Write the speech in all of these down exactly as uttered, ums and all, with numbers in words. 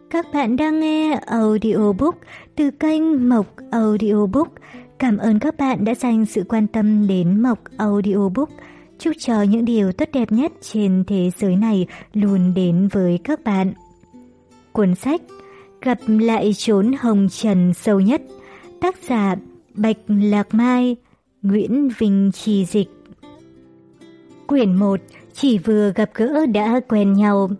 Các bạn đang nghe audiobook từ kênh Mộc Audiobook. Cảm ơn các bạn đã dành sự quan tâm đến Mộc Audiobook. Chúc cho những điều tốt đẹp nhất trên thế giới này luôn đến với các bạn. Cuốn sách Gặp lại chốn hồng trần sâu nhất, tác giả Bạch Lạc Mai, Nguyễn Vinh Trì dịch. Quyển một, chỉ vừa gặp gỡ đã quen nhau.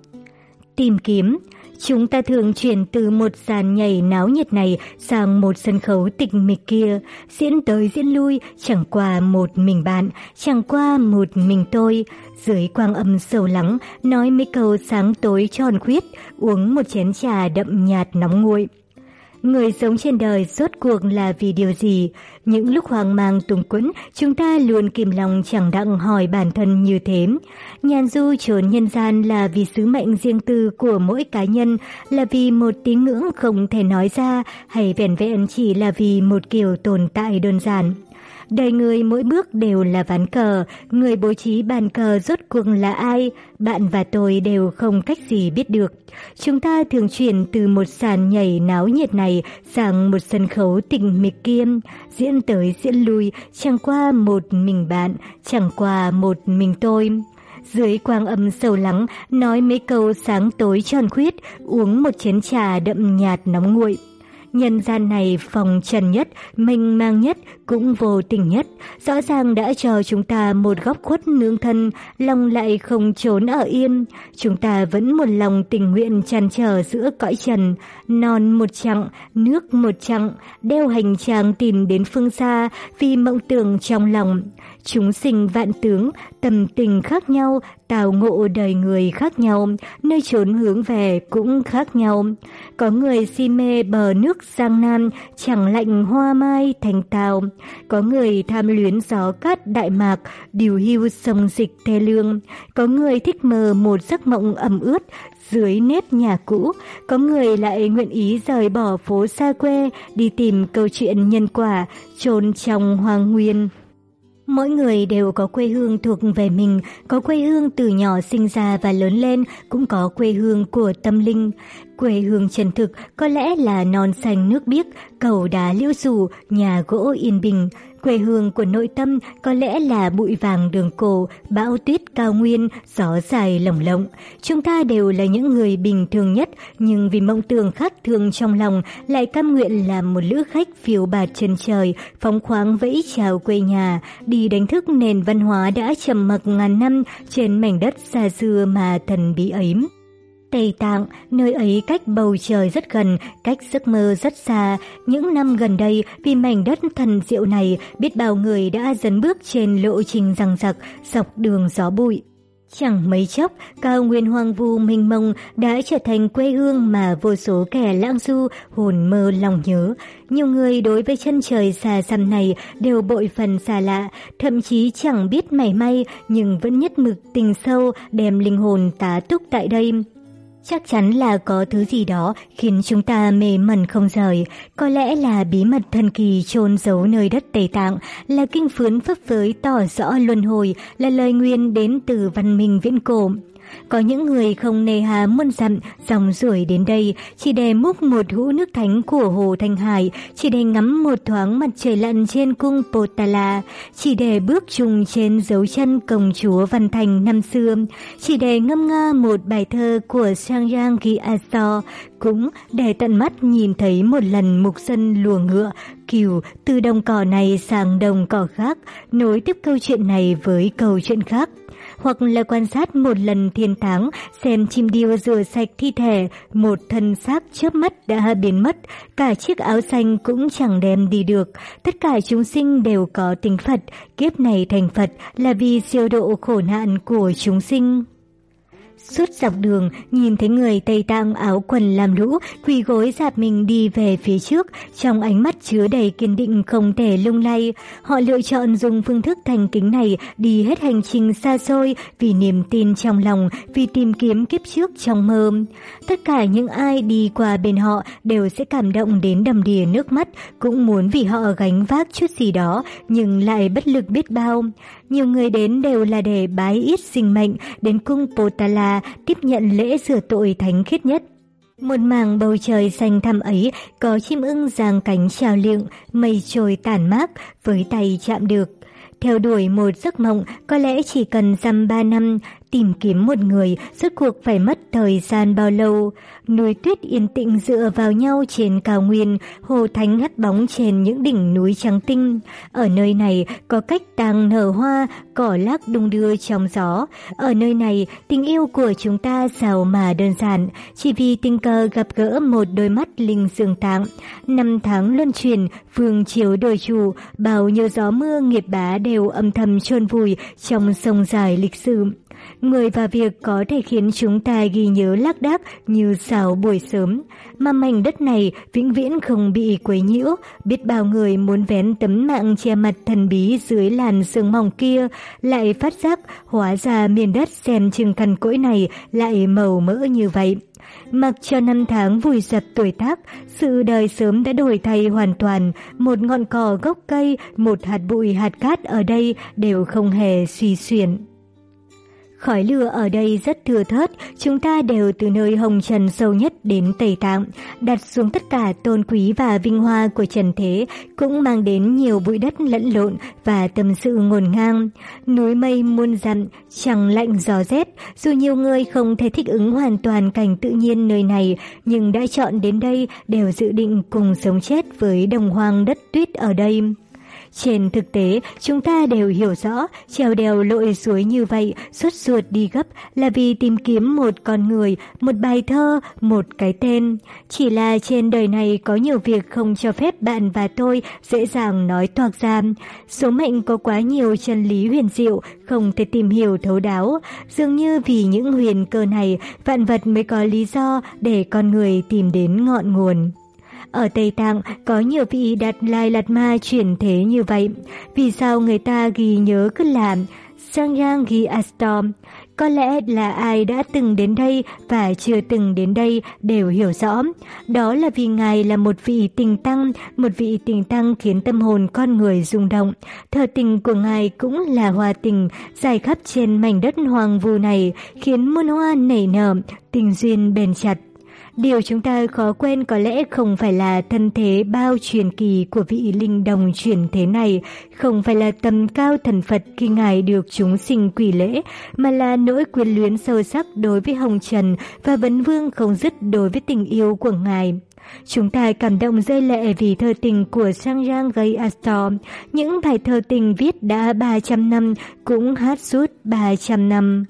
Tìm kiếm. Chúng ta thường chuyển từ một dàn nhảy náo nhiệt này sang một sân khấu tịch mịch kia, diễn tới diễn lui, chẳng qua một mình bạn, chẳng qua một mình tôi, dưới quang âm sâu lắng, nói mấy câu sáng tối tròn khuyết, uống một chén trà đậm nhạt nóng nguội. Người sống trên đời rốt cuộc là vì điều gì? Những lúc hoang mang túng quẫn, chúng ta luôn kìm lòng chẳng đặng hỏi bản thân như thế. Nhàn du trốn nhân gian là vì sứ mệnh riêng tư của mỗi cá nhân, là vì một tín ngưỡng không thể nói ra, hay vẻn vẹn chỉ là vì một kiểu tồn tại đơn giản. Đời người mỗi bước đều là ván cờ, người bố trí bàn cờ rốt cuộc là ai? Bạn và tôi đều không cách gì biết được. Chúng ta thường chuyển từ một sàn nhảy náo nhiệt này sang một sân khấu tịch mịch kia, diễn tới diễn lui, chẳng qua một mình bạn, chẳng qua một mình tôi. Dưới quang âm sâu lắng, nói mấy câu sáng tối tròn khuyết, uống một chén trà đậm nhạt nóng nguội. Nhân gian này phòng trần nhất, mênh mang nhất, cũng vô tình nhất, rõ ràng đã cho chúng ta một góc khuất nương thân, lòng lại không trốn ở yên. Chúng ta vẫn một lòng tình nguyện trăn trở giữa cõi trần, non một chặng, nước một chặng, đeo hành trang tìm đến phương xa vì mộng tưởng trong lòng. Chúng sinh vạn tướng, tâm tình khác nhau, tào ngộ đời người khác nhau, nơi trốn hướng về cũng khác nhau. Có người si mê bờ nước Giang Nam, chẳng lạnh hoa mai thành tàu. Có người tham luyến gió cát Đại Mạc, điều hưu sông dịch Thê Lương. Có người thích mơ một giấc mộng ẩm ướt dưới nếp nhà cũ. Có người lại nguyện ý rời bỏ phố xa quê, đi tìm câu chuyện nhân quả, chôn trong hoang nguyên. Mỗi người đều có quê hương thuộc về mình, có quê hương từ nhỏ sinh ra và lớn lên, cũng có quê hương của tâm linh. Quê hương chân thực có lẽ là non xanh nước biếc, cầu đá liễu rủ, nhà gỗ yên bình. Quê hương của nội tâm có lẽ là bụi vàng đường cổ, bão tuyết cao nguyên, gió dài lồng lộng. Chúng ta đều là những người bình thường nhất, nhưng vì mộng tưởng khác thường trong lòng, lại cam nguyện làm một lữ khách phiêu bạt chân trời, phóng khoáng vẫy chào quê nhà, đi đánh thức nền văn hóa đã trầm mặc ngàn năm trên mảnh đất xa xưa mà thần bí ấy. Tây Tạng, nơi ấy cách bầu trời rất gần, cách giấc mơ rất xa. Những năm gần đây, vì mảnh đất thần diệu này, biết bao người đã dấn bước trên lộ trình giằng giặc, dọc đường gió bụi. Chẳng mấy chốc, cao nguyên hoang vu mênh mông đã trở thành quê hương mà vô số kẻ lãng du hồn mơ lòng nhớ. Nhiều người đối với chân trời xa xăm này đều bội phần xa lạ, thậm chí chẳng biết mảy may nhưng vẫn nhất mực tình sâu đem linh hồn tá túc tại đây. Chắc chắn là có thứ gì đó khiến chúng ta mê mẩn không rời, có lẽ là bí mật thần kỳ chôn giấu nơi đất Tây Tạng, là kinh phướn phấp phới tỏ rõ luân hồi, là lời nguyền đến từ văn minh viễn cổ. Có những người không nề hà muôn dặm dòng ruổi đến đây chỉ để múc một hũ nước thánh của hồ Thanh Hải, chỉ để ngắm một thoáng mặt trời lặn trên cung Potala, chỉ để bước chung trên dấu chân công chúa Văn Thành năm xưa, chỉ để ngâm nga một bài thơ của Sangyang Gyatso, cũng để tận mắt nhìn thấy một lần mục dân lùa ngựa cừu từ đồng cỏ này sang đồng cỏ khác, nối tiếp câu chuyện này với câu chuyện khác. Hoặc là quan sát một lần thiên táng, xem chim điêu rửa sạch thi thể, một thân xác chớp mắt đã biến mất, cả chiếc áo xanh cũng chẳng đem đi được. Tất cả chúng sinh đều có tính Phật, kiếp này thành Phật là vì siêu độ khổ nạn của chúng sinh. Suốt dọc đường, nhìn thấy người Tây Tạng áo quần làm lũ, quỳ gối dạp mình đi về phía trước, trong ánh mắt chứa đầy kiên định không thể lung lay. Họ lựa chọn dùng phương thức thành kính này đi hết hành trình xa xôi vì niềm tin trong lòng, vì tìm kiếm kiếp trước trong mơ. Tất cả những ai đi qua bên họ đều sẽ cảm động đến đầm đìa nước mắt, cũng muốn vì họ gánh vác chút gì đó, nhưng lại bất lực biết bao. Nhiều người đến đều là để bái yết sinh mệnh, đến cung Potala tiếp nhận lễ rửa tội thánh khiết nhất. Một mảng bầu trời xanh thẳm ấy có chim ưng giang cánh chào liệng, mây trôi tản mát với tay chạm được. Theo đuổi một giấc mộng có lẽ chỉ cần dăm ba năm, tìm kiếm một người rốt cuộc phải mất thời gian bao lâu. Núi tuyết yên tĩnh dựa vào nhau trên cao nguyên, hồ thánh hắt bóng trên những đỉnh núi trắng tinh. Ở nơi này có cách tàng nở hoa, cỏ lác đung đưa trong gió. Ở nơi này tình yêu của chúng ta giàu mà đơn giản, chỉ vì tình cờ gặp gỡ một đôi mắt linh dương tạng. Năm tháng luân chuyển, vương chiếu đổi chủ, bao nhiêu gió mưa nghiệp bá đều âm thầm chôn vùi trong sông dài lịch sử. Người và việc có thể khiến chúng ta ghi nhớ lác đác như sao buổi sớm, mà mảnh đất này vĩnh viễn không bị quấy nhiễu. Biết bao người muốn vén tấm mạng che mặt thần bí dưới làn sương mỏng kia, lại phát giác hóa ra miền đất xem chừng cằn cỗi này lại màu mỡ như vậy. Mặc cho năm tháng vùi dập tuổi tác, sự đời sớm đã đổi thay hoàn toàn. Một ngọn cỏ gốc cây, một hạt bụi hạt cát ở đây đều không hề suy xuyển. Khói lửa ở đây rất thưa thớt, chúng ta đều từ nơi hồng trần sâu nhất đến Tây Tạng, đặt xuống tất cả tôn quý và vinh hoa của trần thế, cũng mang đến nhiều bụi đất lẫn lộn và tâm sự ngổn ngang. Núi mây muôn dặm, trăng lạnh gió rét, dù nhiều người không thể thích ứng hoàn toàn cảnh tự nhiên nơi này, nhưng đã chọn đến đây đều dự định cùng sống chết với đồng hoang đất tuyết ở đây. Trên thực tế, chúng ta đều hiểu rõ, trèo đèo lội suối như vậy, sốt ruột đi gấp là vì tìm kiếm một con người, một bài thơ, một cái tên. Chỉ là trên đời này có nhiều việc không cho phép bạn và tôi dễ dàng nói toạc ra. Số mệnh có quá nhiều chân lý huyền diệu, không thể tìm hiểu thấu đáo. Dường như vì những huyền cơ này, vạn vật mới có lý do để con người tìm đến ngọn nguồn. Ở Tây Tạng có nhiều vị Đạt Lai Lạt Ma chuyển thế như vậy. Vì sao người ta ghi nhớ cứ làm Sangyangi Astom? Có lẽ là ai đã từng đến đây và chưa từng đến đây đều hiểu rõ. Đó là vì Ngài là một vị tình tăng, một vị tình tăng khiến tâm hồn con người rung động. Thơ tình của Ngài cũng là hoa tình, dài khắp trên mảnh đất hoang vu này, khiến muôn hoa nảy nở, tình duyên bền chặt. Điều chúng ta khó quên có lẽ không phải là thân thế bao truyền kỳ của vị linh đồng chuyển thế này, không phải là tầm cao thần Phật khi Ngài được chúng sinh quỳ lễ, mà là nỗi quyến luyến sâu sắc đối với hồng trần và vấn vương không dứt đối với tình yêu của Ngài. Chúng ta cảm động rơi lệ vì thơ tình của Sangyangi Astom, những bài thơ tình viết đã ba trăm năm cũng hát suốt ba trăm năm.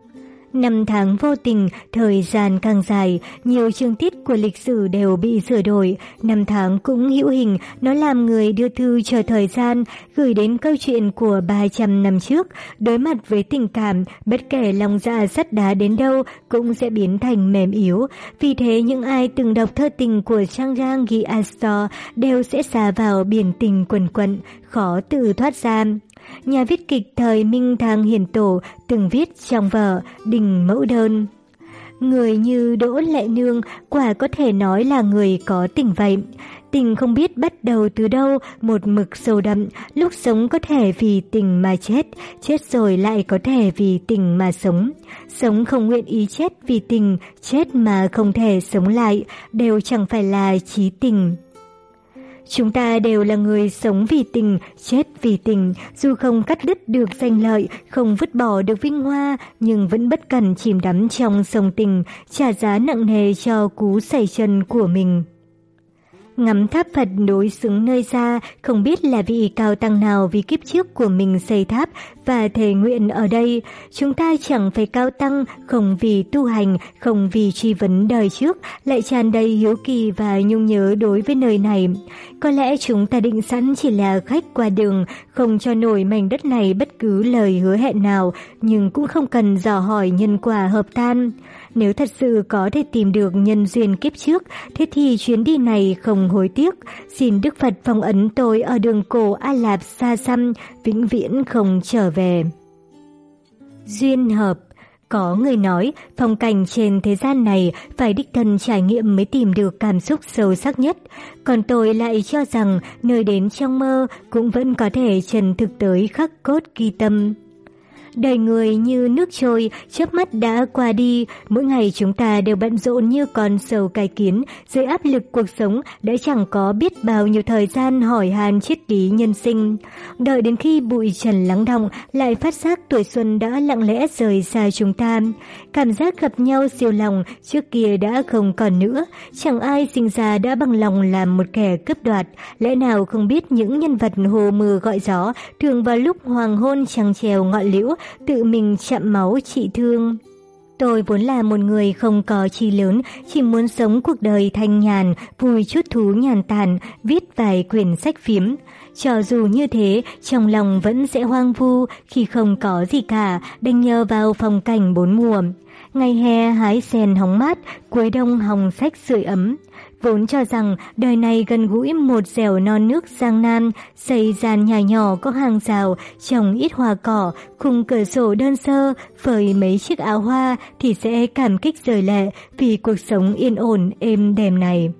Năm tháng vô tình, thời gian càng dài, nhiều chương tiết của lịch sử đều bị sửa đổi. Năm tháng cũng hữu hình, nó làm người đưa thư chờ thời gian, gửi đến câu chuyện của ba trăm năm trước. Đối mặt với tình cảm, bất kể lòng dạ sắt đá đến đâu cũng sẽ biến thành mềm yếu. Vì thế những ai từng đọc thơ tình của Sangyangi Astom đều sẽ xa vào biển tình quần quận, khó tự thoát ra. Nhà viết kịch thời Minh Thang Hiền Tổ từng viết trong vở Đình Mẫu Đơn: người như Đỗ Lệ Nương quả có thể nói là người có tình vậy. Tình không biết bắt đầu từ đâu, một mực sâu đậm, lúc sống có thể vì tình mà chết, chết rồi lại có thể vì tình mà sống. Sống không nguyện ý chết vì tình, chết mà không thể sống lại, đều chẳng phải là chí tình. Chúng ta đều là người sống vì tình, chết vì tình, dù không cắt đứt được danh lợi, không vứt bỏ được vinh hoa, nhưng vẫn bất cần chìm đắm trong sông tình, trả giá nặng nề cho cú sẩy chân của mình. Ngắm tháp Phật đối xứng nơi xa, không biết là vị cao tăng nào vì kiếp trước của mình xây tháp và thề nguyện ở đây. Chúng ta chẳng phải cao tăng, không vì tu hành, không vì truy vấn đời trước, lại tràn đầy hiếu kỳ và nhung nhớ đối với nơi này. Có lẽ chúng ta định sẵn chỉ là khách qua đường, không cho nổi mảnh đất này bất cứ lời hứa hẹn nào, nhưng cũng không cần dò hỏi nhân quả hợp tan. Nếu thật sự có thể tìm được nhân duyên kiếp trước, thế thì chuyến đi này không hối tiếc. Xin Đức Phật phong ấn tôi ở đường cổ A Lạp xa xăm, vĩnh viễn không trở về. Duyên hợp. Có người nói, phong cảnh trên thế gian này phải đích thân trải nghiệm mới tìm được cảm xúc sâu sắc nhất. Còn tôi lại cho rằng nơi đến trong mơ cũng vẫn có thể chân thực tới khắc cốt ghi tâm. Đời người như nước trôi, chớp mắt đã qua đi, mỗi ngày chúng ta đều bận rộn như con sâu cái kiến, dưới áp lực cuộc sống đã chẳng có biết bao nhiêu thời gian hỏi han triết lý nhân sinh. Đợi đến khi bụi trần lắng đọng, lại phát giác tuổi xuân đã lặng lẽ rời xa chúng ta. Cảm giác gặp nhau siêu lòng trước kia đã không còn nữa, chẳng ai sinh ra đã bằng lòng làm một kẻ cướp đoạt, lẽ nào không biết những nhân vật hồ mưa gọi gió thường vào lúc hoàng hôn trăng trèo ngọn liễu tự mình chạm máu trị thương. Tôi vốn là một người không có chi lớn, chỉ muốn sống cuộc đời thanh nhàn, vui chút thú nhàn tản, viết vài quyển sách phiếm. Cho dù như thế, trong lòng vẫn sẽ hoang vu khi không có gì cả, đành nhờ vào phong cảnh bốn mùa. Ngày hè hái sen hóng mát, cuối đông hồng sách sưởi ấm. Vốn cho rằng đời này gần gũi một dẻo non nước Giang Nam, xây gian nhà nhỏ có hàng rào, trồng ít hoa cỏ, khung cửa sổ đơn sơ, phơi mấy chiếc áo hoa thì sẽ cảm kích rời lệ vì cuộc sống yên ổn êm đềm này.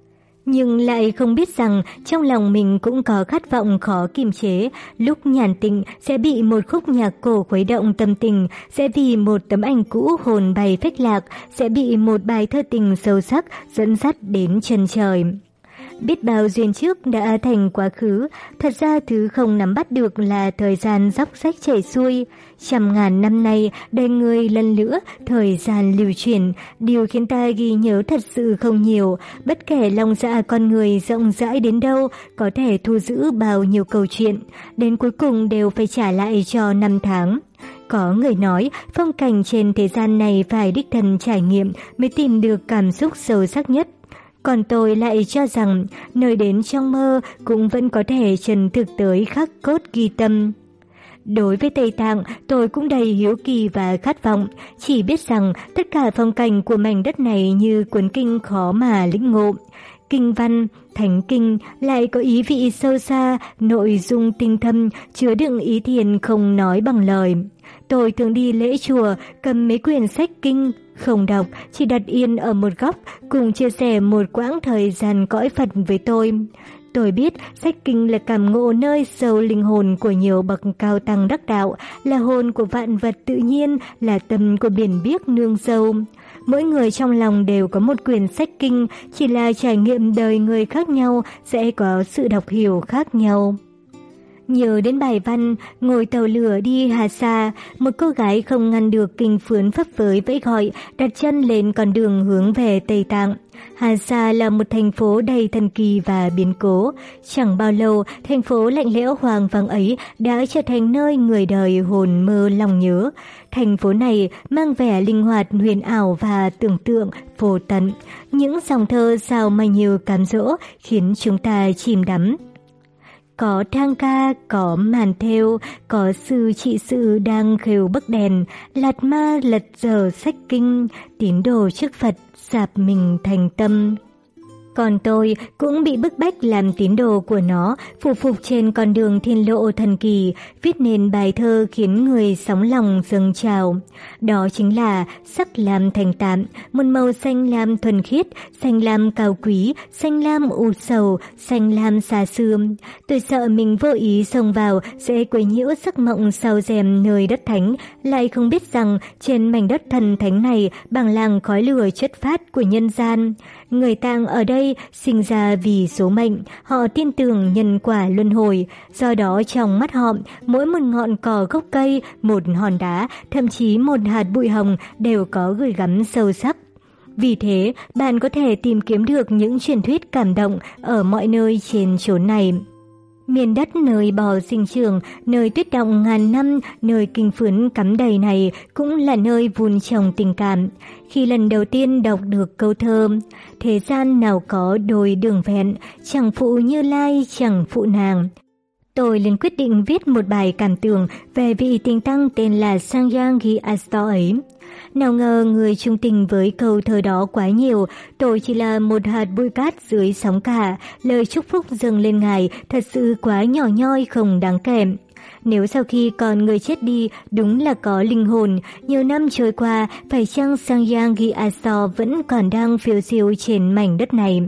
Nhưng lại không biết rằng trong lòng mình cũng có khát vọng khó kiềm chế, lúc nhàn tịnh sẽ bị một khúc nhạc cổ khuấy động tâm tình, sẽ vì một tấm ảnh cũ hồn bay phách lạc, sẽ bị một bài thơ tình sâu sắc dẫn dắt đến chân trời. Biết bao duyên trước đã thành quá khứ, thật ra thứ không nắm bắt được là thời gian dốc sách chảy xuôi. Trăm ngàn năm nay, đời người lần nữa, thời gian lưu chuyển, điều khiến ta ghi nhớ thật sự không nhiều. Bất kể lòng dạ con người rộng rãi đến đâu, có thể thu giữ bao nhiêu câu chuyện, đến cuối cùng đều phải trả lại cho năm tháng. Có người nói, phong cảnh trên thế gian này phải đích thân trải nghiệm mới tìm được cảm xúc sâu sắc nhất. Còn tôi lại cho rằng, nơi đến trong mơ cũng vẫn có thể chân thực tới khắc cốt ghi tâm. Đối với Tây Tạng, tôi cũng đầy hiếu kỳ và khát vọng, chỉ biết rằng tất cả phong cảnh của mảnh đất này như cuốn kinh khó mà lĩnh ngộ. Kinh văn, thánh kinh lại có ý vị sâu xa, nội dung tinh thâm, chứa đựng ý thiền không nói bằng lời. Tôi thường đi lễ chùa, cầm mấy quyển sách kinh, không đọc, chỉ đặt yên ở một góc, cùng chia sẻ một quãng thời gian cõi Phật với tôi. Tôi biết sách kinh là cảm ngộ nơi sâu linh hồn của nhiều bậc cao tăng đắc đạo, là hồn của vạn vật tự nhiên, là tâm của biển biếc nương sâu. Mỗi người trong lòng đều có một quyển sách kinh, chỉ là trải nghiệm đời người khác nhau sẽ có sự đọc hiểu khác nhau. Nhớ đến bài văn, ngồi tàu lửa đi Hà Sa, một cô gái không ngăn được kinh phướn phấp phới vẫy gọi, đặt chân lên con đường hướng về Tây Tạng. Hà Sa là một thành phố đầy thần kỳ và biến cố. Chẳng bao lâu, thành phố lạnh lẽo hoang vắng ấy đã trở thành nơi người đời hồn mơ lòng nhớ. Thành phố này mang vẻ linh hoạt, huyền ảo và tưởng tượng vô tận. Những dòng thơ sao mà nhiều cám dỗ khiến chúng ta chìm đắm. Có thang ca, có màn thêu, có sư trị sự đang khều bấc đèn, lạt ma lật dở sách kinh, tín đồ trước Phật, dạp mình thành tâm. Còn tôi cũng bị bức bách làm tín đồ của nó, phụ phục trên con đường thiên lộ thần kỳ, viết nên bài thơ khiến người sóng lòng dâng trào. Đó chính là sắc lam thành tạm, một màu xanh lam thuần khiết, xanh lam cao quý, xanh lam u sầu, xanh lam xa xưa. Tôi sợ mình vô ý xông vào sẽ quấy nhiễu giấc mộng sau rèm nơi đất thánh, lại không biết rằng trên mảnh đất thần thánh này bảng làng khói lửa chất phát của nhân gian. Người Tạng ở đây sinh ra vì số mệnh, họ tin tưởng nhân quả luân hồi, do đó trong mắt họ, mỗi một ngọn cỏ gốc cây, một hòn đá, thậm chí một hạt bụi hồng đều có gửi gắm sâu sắc. Vì thế, bạn có thể tìm kiếm được những truyền thuyết cảm động ở mọi nơi trên chốn này. Miền đất nơi bò sinh trưởng, nơi tuyết động ngàn năm, nơi kinh phướn cắm đầy này cũng là nơi vun trồng tình cảm. Khi lần đầu tiên đọc được câu thơ, thế gian nào có đôi đường vẹn, chẳng phụ Như Lai, chẳng phụ nàng, tôi liền quyết định viết một bài cảm tưởng về vị tinh tăng tên là Sangyangi Asto ấy. Nào ngờ người chung tình với câu thơ đó quá nhiều, tôi chỉ là một hạt bụi cát dưới sóng cả, lời chúc phúc dâng lên ngài thật sự quá nhỏ nhoi không đáng kể. Nếu sau khi con người chết đi đúng là có linh hồn, nhiều năm trôi qua, phải chăng Sangyangi Aso vẫn còn đang phiêu diêu trên mảnh đất này?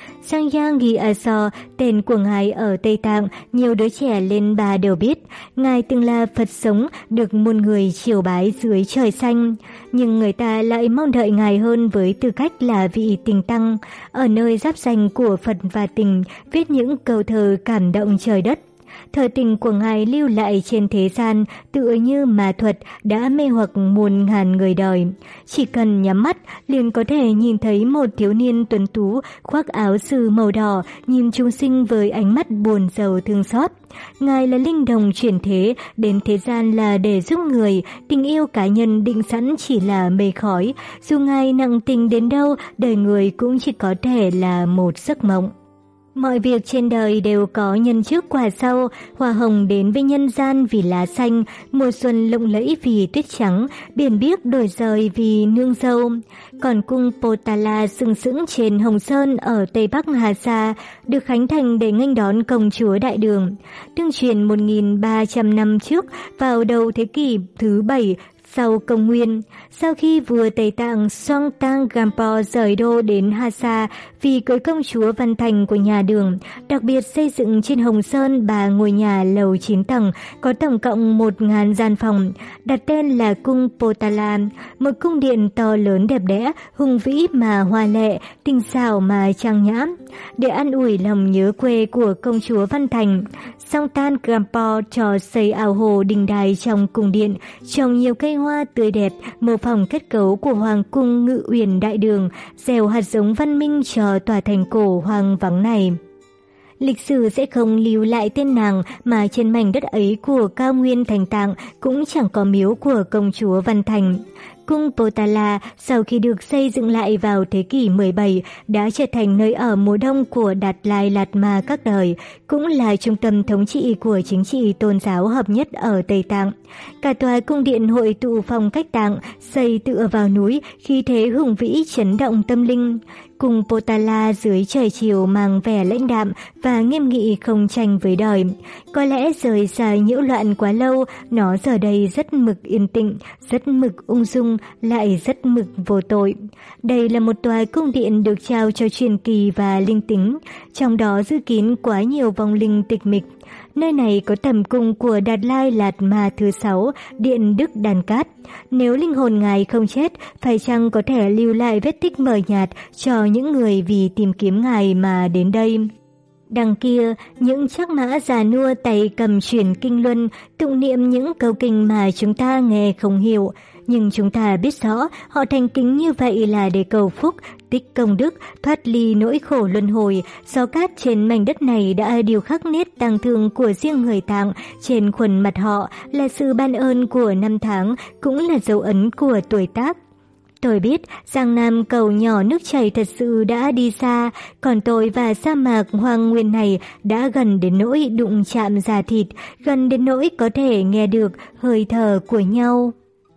Sangyang Gyatso, tên của ngài ở Tây Tạng, nhiều đứa trẻ lên ba đều biết. Ngài từng là Phật sống, được muôn người triều bái dưới trời xanh. Nhưng người ta lại mong đợi ngài hơn với tư cách là vị tình tăng. Ở nơi giáp ranh của Phật và tình, viết những câu thơ cảm động trời đất. Thơ tình của ngài lưu lại trên thế gian tựa như ma thuật đã mê hoặc muôn ngàn người đời. Chỉ cần nhắm mắt liền có thể nhìn thấy một thiếu niên tuấn tú khoác áo sư màu đỏ nhìn chúng sinh với ánh mắt buồn rầu thương xót. Ngài là linh đồng chuyển thế, đến thế gian là để giúp người, tình yêu cá nhân định sẵn chỉ là mây khói. Dù ngài nặng tình đến đâu, đời người cũng chỉ có thể là một giấc mộng. Mọi việc trên đời đều có nhân trước quả sau, hoa hồng đến với nhân gian vì lá xanh, mùa xuân lộng lẫy vì tuyết trắng, biển biếc đổi rời vì nương dâu. Còn cung Potala sừng sững trên Hồng Sơn ở Tây Bắc Hà Sa, được khánh thành để nghênh đón công chúa Đại Đường. Tương truyền một nghìn ba trăm năm trước, vào đầu thế kỷ thứ bảy, sau công nguyên, sau khi vua Tây Tạng Songtang Gampo rời đô đến Hà Sa vì cưới công chúa Văn Thành của nhà Đường, đặc biệt xây dựng trên Hồng Sơn ba ngôi nhà lầu chín tầng có tổng cộng một nghìn gian phòng, đặt tên là cung Potala, một cung điện to lớn đẹp đẽ, hùng vĩ mà hoa lệ, tinh xảo mà trang nhã. Để an ủi lòng nhớ quê của công chúa Văn Thành, Songtang Gampo cho xây ao hồ đình đài trong cung điện, trồng nhiều cây hoa tươi đẹp, mô phỏng kết cấu của Hoàng cung Ngự Uyển Đại Đường, gieo hạt giống văn minh cho tòa thành cổ hoang vắng này. Lịch sử sẽ không lưu lại tên nàng, mà trên mảnh đất ấy của cao nguyên Thành Tạng cũng chẳng có miếu của công chúa Văn Thành. Cung Potala sau khi được xây dựng lại vào thế kỷ mười bảy đã trở thành nơi ở mùa đông của Đạt Lai Lạt Ma các đời, cũng là trung tâm thống trị của chính trị tôn giáo hợp nhất ở Tây Tạng. Cả tòa cung điện hội tụ phong cách Tạng, xây tựa vào núi, khí thế hùng vĩ chấn động tâm linh. Cung Potala dưới trời chiều mang vẻ lãnh đạm và nghiêm nghị không tranh với đời. Có lẽ rời xa nhiễu loạn quá lâu, nó giờ đây rất mực yên tĩnh, rất mực ung dung, lại rất mực vô tội. Đây là một tòa cung điện được trao cho truyền kỳ và linh tính, trong đó giữ kín quá nhiều vong linh tịch mịch. Nơi này có tầm cung của Đạt Lai Lạt Ma thứ sáu, Điện Đức Đàn Cát. Nếu linh hồn ngài không chết, phải chăng có thể lưu lại vết tích mờ nhạt cho những người vì tìm kiếm ngài mà đến đây? Đằng kia, những chắc mã già nua tay cầm chuyển kinh luân, tụng niệm những câu kinh mà chúng ta nghe không hiểu. Nhưng chúng ta biết rõ, họ thành kính như vậy là để cầu phúc, tích công đức, thoát ly nỗi khổ luân hồi. Gió cát trên mảnh đất này đã điều khắc nét tang thương của riêng người Tạng trên khuôn mặt họ, là sự ban ơn của năm tháng, cũng là dấu ấn của tuổi tác. Tôi biết Giang Nam cầu nhỏ nước chảy thật sự đã đi xa, còn tôi và sa mạc hoang nguyên này đã gần đến nỗi đụng chạm da thịt, gần đến nỗi có thể nghe được hơi thở của nhau.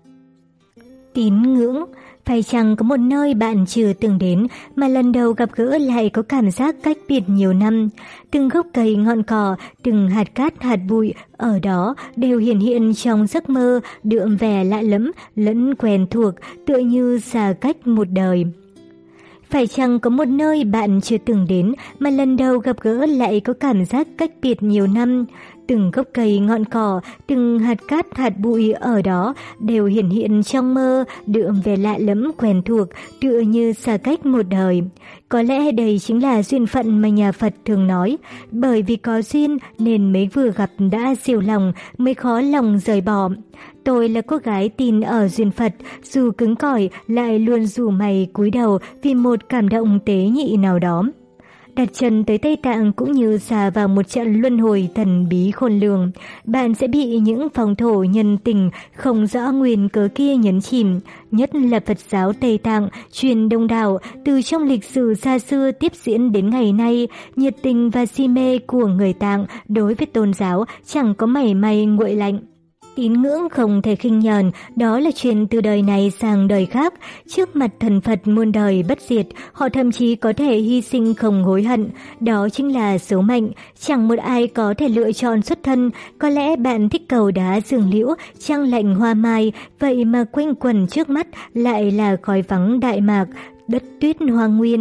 Tín ngưỡng. Phải chăng có một nơi bạn chưa từng đến mà lần đầu gặp gỡ lại có cảm giác cách biệt nhiều năm? Từng gốc cây ngọn cỏ, từng hạt cát hạt bụi ở đó đều hiện hiện trong giấc mơ, đượm vẻ lạ lẫm, lẫn quen thuộc, tựa như xa cách một đời. Phải chăng có một nơi bạn chưa từng đến mà lần đầu gặp gỡ lại có cảm giác cách biệt nhiều năm? Từng gốc cây ngọn cỏ, từng hạt cát hạt bụi ở đó đều hiện hiện trong mơ, đượm về lạ lẫm quen thuộc, tựa như xa cách một đời. Có lẽ đây chính là duyên phận mà nhà Phật thường nói, bởi vì có duyên nên mới vừa gặp đã siêu lòng, mới khó lòng rời bỏ. Tôi là cô gái tin ở duyên Phật, dù cứng cỏi lại luôn rủ mày cúi đầu vì một cảm động tế nhị nào đó. Đặt chân tới Tây Tạng cũng như xà vào một trận luân hồi thần bí khôn lường. Bạn sẽ bị những phong thổ nhân tình không rõ nguyên cớ kia nhấn chìm. Nhất là Phật giáo Tây Tạng, truyền đông đảo, từ trong lịch sử xa xưa tiếp diễn đến ngày nay, nhiệt tình và si mê của người Tạng đối với tôn giáo chẳng có mảy may nguội lạnh. Tín ngưỡng không thể khinh nhờn, đó là chuyện từ đời này sang đời khác. Trước mặt thần Phật muôn đời bất diệt, họ thậm chí có thể hy sinh không hối hận. Đó chính là số mệnh, chẳng một ai có thể lựa chọn xuất thân. Có lẽ bạn thích cầu đá dương liễu, trăng lạnh hoa mai, vậy mà quanh quẩn trước mắt lại là khói vắng đại mạc, đất tuyết hoang nguyên.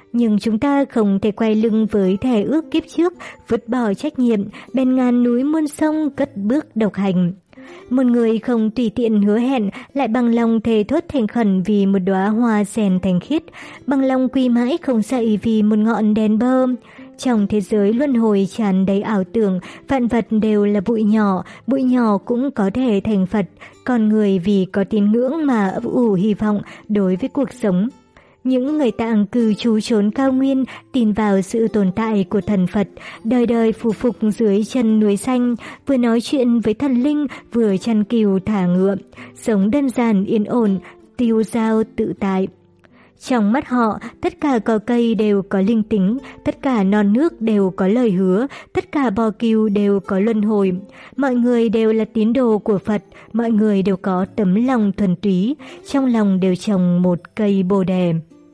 Nhưng chúng ta không thể quay lưng với thề ước kiếp trước, vứt bỏ trách nhiệm, bèn ngàn núi muôn sông cất bước độc hành. Một người không tùy tiện hứa hẹn, lại bằng lòng thề thốt thành khẩn vì một đóa hoa sen thanh khiết, bằng lòng quy mãi không dậy vì một ngọn đèn bơ. Trong thế giới luân hồi tràn đầy ảo tưởng, vạn vật đều là bụi nhỏ, bụi nhỏ cũng có thể thành Phật, con người vì có tín ngưỡng mà ấp ủ hy vọng đối với cuộc sống. Những người Tạng cư trú chốn cao nguyên tin vào sự tồn tại của thần Phật, đời đời phù phục dưới chân núi xanh, vừa nói chuyện với thần linh, vừa chăn cừu thả ngựa, sống đơn giản yên ổn, tiêu dao tự tại. Trong mắt họ, tất cả cỏ cây đều có linh tính, tất cả non nước đều có lời hứa, tất cả bò cừu đều có luân hồi. Mọi người đều là tín đồ của Phật, mọi người đều có tấm lòng thuần túy, trong lòng đều trồng một cây bồ đề.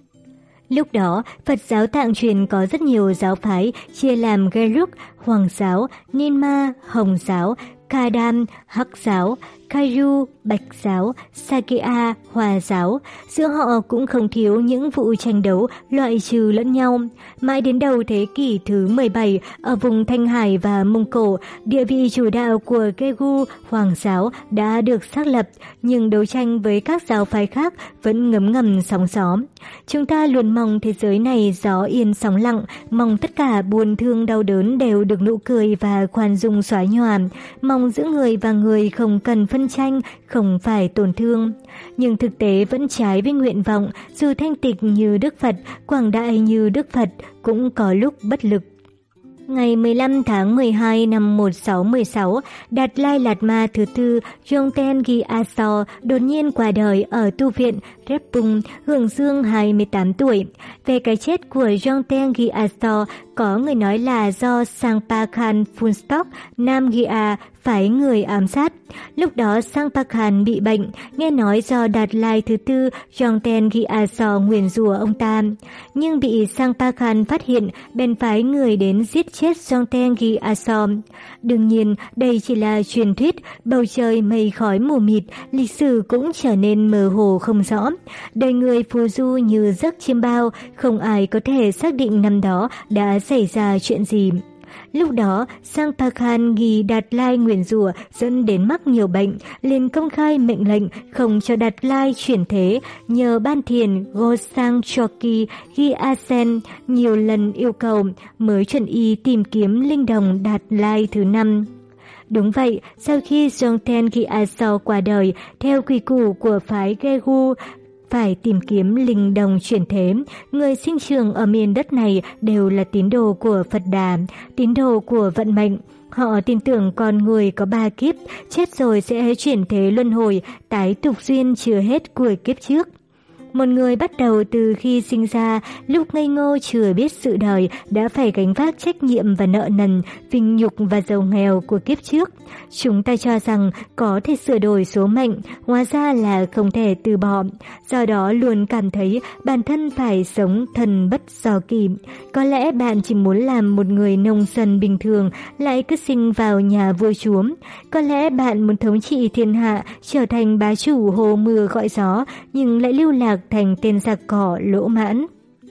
Lúc đó, Phật giáo Tạng truyền có rất nhiều giáo phái, chia làm Gelug, Hoàng giáo, Ninma, Hồng giáo, Kadam, Hắc giáo, Kairu, Bạch giáo, Sakya, Hoa giáo. Giữa họ cũng không thiếu những vụ tranh đấu, loại trừ lẫn nhau. Mãi đến đầu thế kỷ thứ mười bảy, ở vùng Thanh Hải và Mông Cổ, địa vị chủ đạo của Gegu, Hoàng giáo đã được xác lập, nhưng đấu tranh với các giáo phái khác vẫn ngấm ngầm sóng gió. Chúng ta luôn mong thế giới này gió yên sóng lặng, mong tất cả buồn thương đau đớn đều được nụ cười và khoan dung xóa nhòa, mong giữa người và người không cần phân tranh, không phải tổn thương. Nhưng thực tế vẫn trái với nguyện vọng, dù thanh tịnh như Đức Phật, quảng đại như Đức Phật, cũng có lúc bất lực. Ngày mười lăm tháng mười hai năm một nghìn sáu trăm mười sáu, Đạt Lai Lạt Ma thứ tư Jongten Gyatso đột nhiên qua đời ở tu viện Drepung, hưởng dương hai mươi tám tuổi. Về cái chết của Jongten Gyatso, có người nói là do Sangpa-khan Phunstock, Nam Gia, phái người ám sát. Lúc đó Sangpa-khan bị bệnh, nghe nói do Đạt Lai thứ tư Jongten Gyatso nguyền rủa ông ta. Nhưng bị Sangpa-khan phát hiện, bèn phái người đến giết chết Jongten Gyatso. Đương nhiên, đây chỉ là truyền thuyết, bầu trời mây khói mù mịt, lịch sử cũng trở nên mơ hồ không rõ. Đời người phù du như giấc chiêm bao, không ai có thể xác định năm đó đã xảy ra chuyện gì. Lúc đó, Sangpa-khan nghi Đạt Lai nguyền rủa dẫn đến mắc nhiều bệnh, liền công khai mệnh lệnh không cho Đạt Lai chuyển thế, nhờ Ban Thiền Gosang Choki Gyatsen nhiều lần yêu cầu mới chuẩn y tìm kiếm linh đồng Đạt Lai thứ năm. Đúng vậy, sau khi Jongten Gyatso qua đời, theo quy củ của phái Gegu, phải tìm kiếm linh đồng chuyển thế. Người sinh trưởng ở miền đất này đều là tín đồ của Phật Đà, tín đồ của vận mệnh. Họ tin tưởng con người có ba kiếp, chết rồi sẽ chuyển thế luân hồi, tái tục duyên chưa hết của kiếp trước. Một người bắt đầu từ khi sinh ra, lúc ngây ngô chưa biết sự đời, đã phải gánh vác trách nhiệm và nợ nần, vinh nhục và giàu nghèo của kiếp trước. Chúng ta cho rằng có thể sửa đổi số mệnh, hóa ra là không thể từ bỏ. Do đó luôn cảm thấy bản thân phải sống thần bất do kỳ. Có lẽ bạn chỉ muốn làm một người nông dân bình thường, lại cứ sinh vào nhà vua chúa. Có lẽ bạn muốn thống trị thiên hạ, trở thành bá chủ hồ mưa gọi gió, nhưng lại lưu lạc thành tên giặc cỏ lỗ mãn.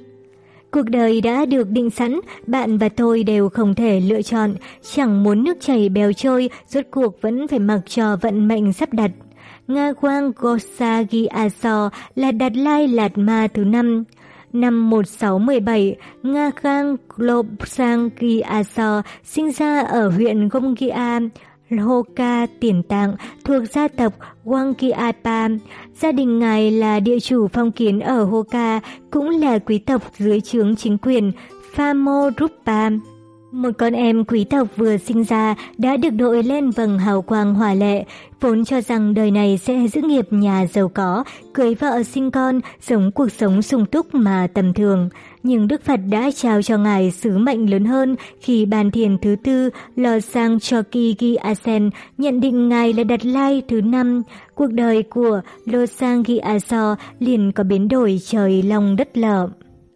Cuộc đời đã được định sẵn, bạn và tôi đều không thể lựa chọn, chẳng muốn nước chảy bèo trôi, rốt cuộc vẫn phải mặc cho vận mệnh sắp đặt. Ngawang Gosang Gyatso là Đạt Lai Lạt Ma thứ năm. Năm một nghìn sáu trăm mười bảy, Ngawang Gosang Gyatso sinh ra ở huyện Gomgia, Hoka, Tiền Tạng, thuộc gia tộc Wanggyapa. Gia đình ngài là địa chủ phong kiến ở Hoka, cũng là quý tộc dưới trướng chính quyền Phamorupa. Một con em quý tộc vừa sinh ra đã được đội lên vầng hào quang hỏa lệ, vốn cho rằng đời này sẽ giữ nghiệp nhà giàu có, cưới vợ sinh con, sống cuộc sống sung túc mà tầm thường. Nhưng Đức Phật đã trao cho ngài sứ mệnh lớn hơn khi Ban Thiền thứ tư Losang Choki Gyatsen nhận định ngài là Đạt Lai thứ năm. Cuộc đời của Losang Gyatso liền có biến đổi trời long đất lở.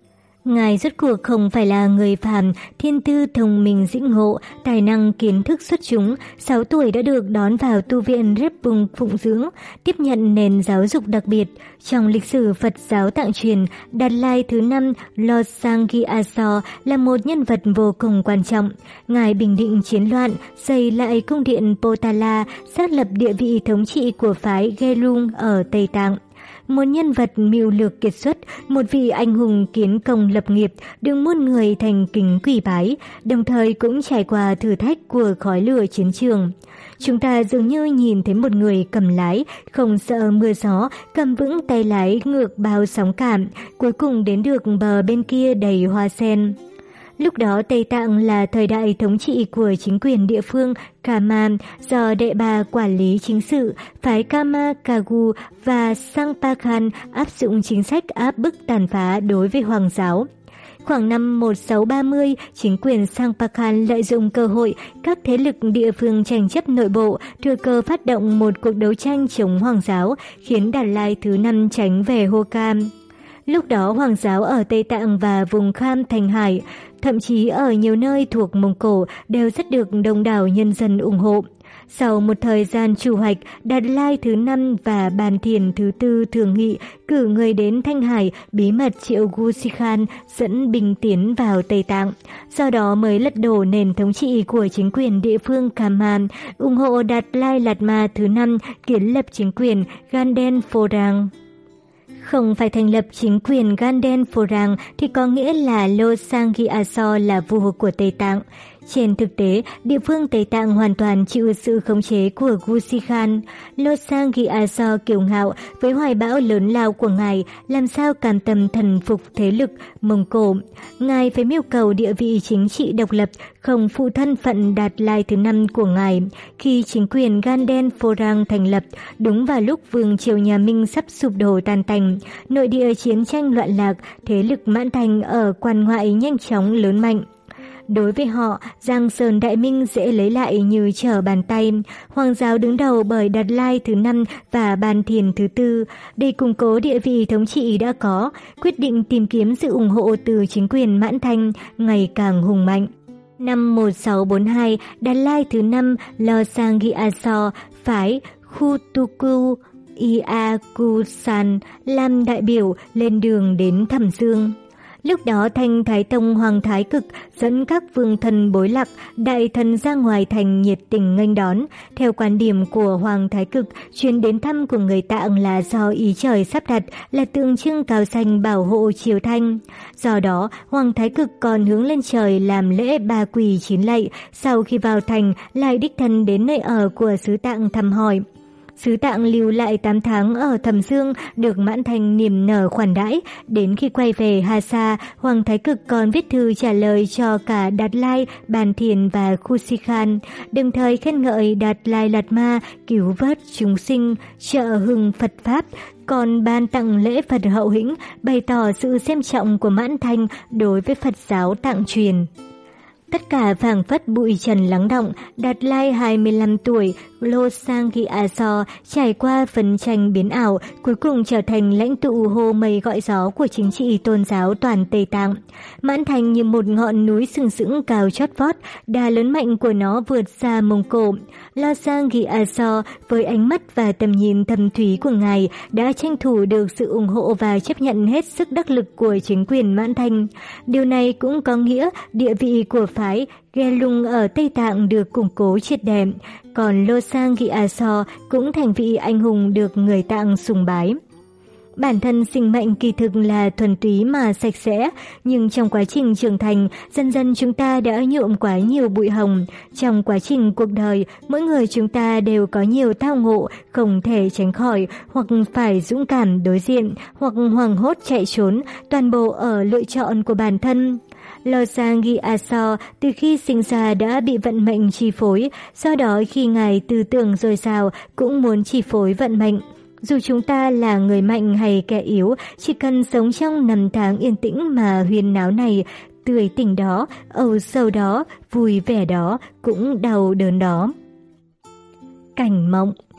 Ngài rốt cuộc không phải là người phàm, thiên tư thông minh dĩnh ngộ, tài năng kiến thức xuất chúng, sáu tuổi đã được đón vào tu viện Repung phụng dưỡng, tiếp nhận nền giáo dục đặc biệt. Trong lịch sử Phật giáo Tạng truyền, Đạt Lai thứ năm Losang Gyatso là một nhân vật vô cùng quan trọng. Ngài bình định chiến loạn, xây lại cung điện Potala, xác lập địa vị thống trị của phái Gelung ở Tây Tạng. Một nhân vật mưu lược kiệt xuất, một vị anh hùng kiến công lập nghiệp, được muôn người thành kính quỳ bái, đồng thời cũng trải qua thử thách của khói lửa chiến trường. Chúng ta dường như nhìn thấy một người cầm lái, không sợ mưa gió, cầm vững tay lái ngược bao sóng cảm, cuối cùng đến được bờ bên kia đầy hoa sen. Lúc đó Tây Tạng là thời đại thống trị của chính quyền địa phương Kama do đệ bà quản lý chính sự, phái Kama Kagu và Sangpakhan áp dụng chính sách áp bức tàn phá đối với Hoàng giáo. Khoảng năm một nghìn sáu trăm ba mươi, chính quyền Sangpakhan lợi dụng cơ hội các thế lực địa phương tranh chấp nội bộ, thừa cơ phát động một cuộc đấu tranh chống Hoàng giáo, khiến Đạt Lai thứ năm tránh về Hokam. Lúc đó Hoàng giáo ở Tây Tạng và vùng Kham Thành Hải, thậm chí ở nhiều nơi thuộc Mông Cổ đều rất được đông đảo nhân dân ủng hộ. Sau một thời gian trù hoạch, Đạt Lai thứ năm và Bàn Thiền thứ tư thường nghị cử người đến Thanh Hải bí mật triệu Gusi Khan dẫn binh tiến vào Tây Tạng. Do đó mới lật đổ nền thống trị của chính quyền địa phương Kama, ủng hộ Đạt Lai Lạt Ma thứ năm kiến lập chính quyền Ganden Phorang. Không phải thành lập chính quyền Ganden Phorang thì có nghĩa là Losang Gyatso là vua của Tây Tạng. Trên thực tế, địa phương Tây Tạng hoàn toàn chịu sự khống chế của Gusi Khan. Losang Gyatso kiêu ngạo với hoài bão lớn lao của ngài, làm sao cam tâm thần phục thế lực Mông Cổ. Ngài phải mưu cầu địa vị chính trị độc lập, không phụ thân phận Đạt Lai thứ năm của ngài. Khi chính quyền Ganden Phorang thành lập, đúng vào lúc vương triều nhà Minh sắp sụp đổ tan tành, nội địa chiến tranh loạn lạc, thế lực Mãn Thành ở quan ngoại nhanh chóng lớn mạnh. Đối với họ, Giang Sơn Đại Minh dễ lấy lại như trở bàn tay. Hoàng giáo đứng đầu bởi Đạt Lai thứ năm và Bàn Thiền thứ tư, để củng cố địa vị thống trị đã có, quyết định tìm kiếm sự ủng hộ từ chính quyền Mãn Thanh ngày càng hùng mạnh. Năm một nghìn sáu trăm bốn mươi hai, Đạt Lai thứ năm Losang Gyatso phái Khutuku Iakusan làm đại biểu lên đường đến Thẩm Dương. Lúc đó Thanh Thái Tông Hoàng Thái Cực dẫn các vương thần bối lạc, đại thần ra ngoài thành nhiệt tình nghênh đón. Theo quan điểm của Hoàng Thái Cực, chuyến đến thăm của người Tạng là do ý trời sắp đặt, là tượng trưng cao xanh bảo hộ triều Thanh. Do đó, Hoàng Thái Cực còn hướng lên trời làm lễ ba quỳ chín lạy, sau khi vào thành lại đích thân đến nơi ở của xứ Tạng thăm hỏi. Sứ Tạng lưu lại tám tháng ở Thẩm Dương, được Mãn Thành niềm nở khoản đãi. Đến khi quay về Hà Sa, Hoàng Thái Cực còn viết thư trả lời cho cả Đạt Lai, Bàn Thiền và Gusi Khan, đồng thời khen ngợi Đạt Lai Lạt Ma cứu vớt chúng sinh, trợ hưng Phật Pháp, còn ban tặng lễ Phật hậu hĩnh, bày tỏ sự xem trọng của Mãn Thanh đối với Phật giáo Tạng truyền. Tất cả phảng phất bụi trần lắng động. Đạt Lai hai mươi lăm tuổi, Losang Gyatso trải qua phân tranh biến ảo, cuối cùng trở thành lãnh tụ hô mây gọi gió của chính trị tôn giáo toàn Tây Tạng. Mãn Thành như một ngọn núi sừng sững cao chót vót, đà lớn mạnh của nó vượt xa Mông Cổ. Losang Gyatso với ánh mắt và tầm nhìn thâm thúy của ngài đã tranh thủ được sự ủng hộ và chấp nhận hết sức đắc lực của chính quyền Mãn Thành. Điều này cũng có nghĩa địa vị của phái Gelung ở Tây Tạng được củng cố triệt để, còn Losang Gyatso cũng thành vị anh hùng được người Tạng sùng bái. Bản thân sinh mệnh kỳ thực là thuần túy mà sạch sẽ, nhưng trong quá trình trưởng thành, dần dần chúng ta đã nhuộm quá nhiều bụi hồng. Trong quá trình cuộc đời, mỗi người chúng ta đều có nhiều tao ngộ, không thể tránh khỏi, hoặc phải dũng cảm đối diện, hoặc hoảng hốt chạy trốn, toàn bộ ở lựa chọn của bản thân. Losang Gyatso từ khi sinh ra đã bị vận mệnh chi phối, do đó khi ngài tư tưởng dồi dào cũng muốn chi phối vận mệnh. Dù chúng ta là người mạnh hay kẻ yếu, chỉ cần sống trong năm tháng yên tĩnh mà huyên náo này, tươi tỉnh đó, âu sầu đó, vui vẻ đó, cũng đau đớn đó. Cảnh mộng.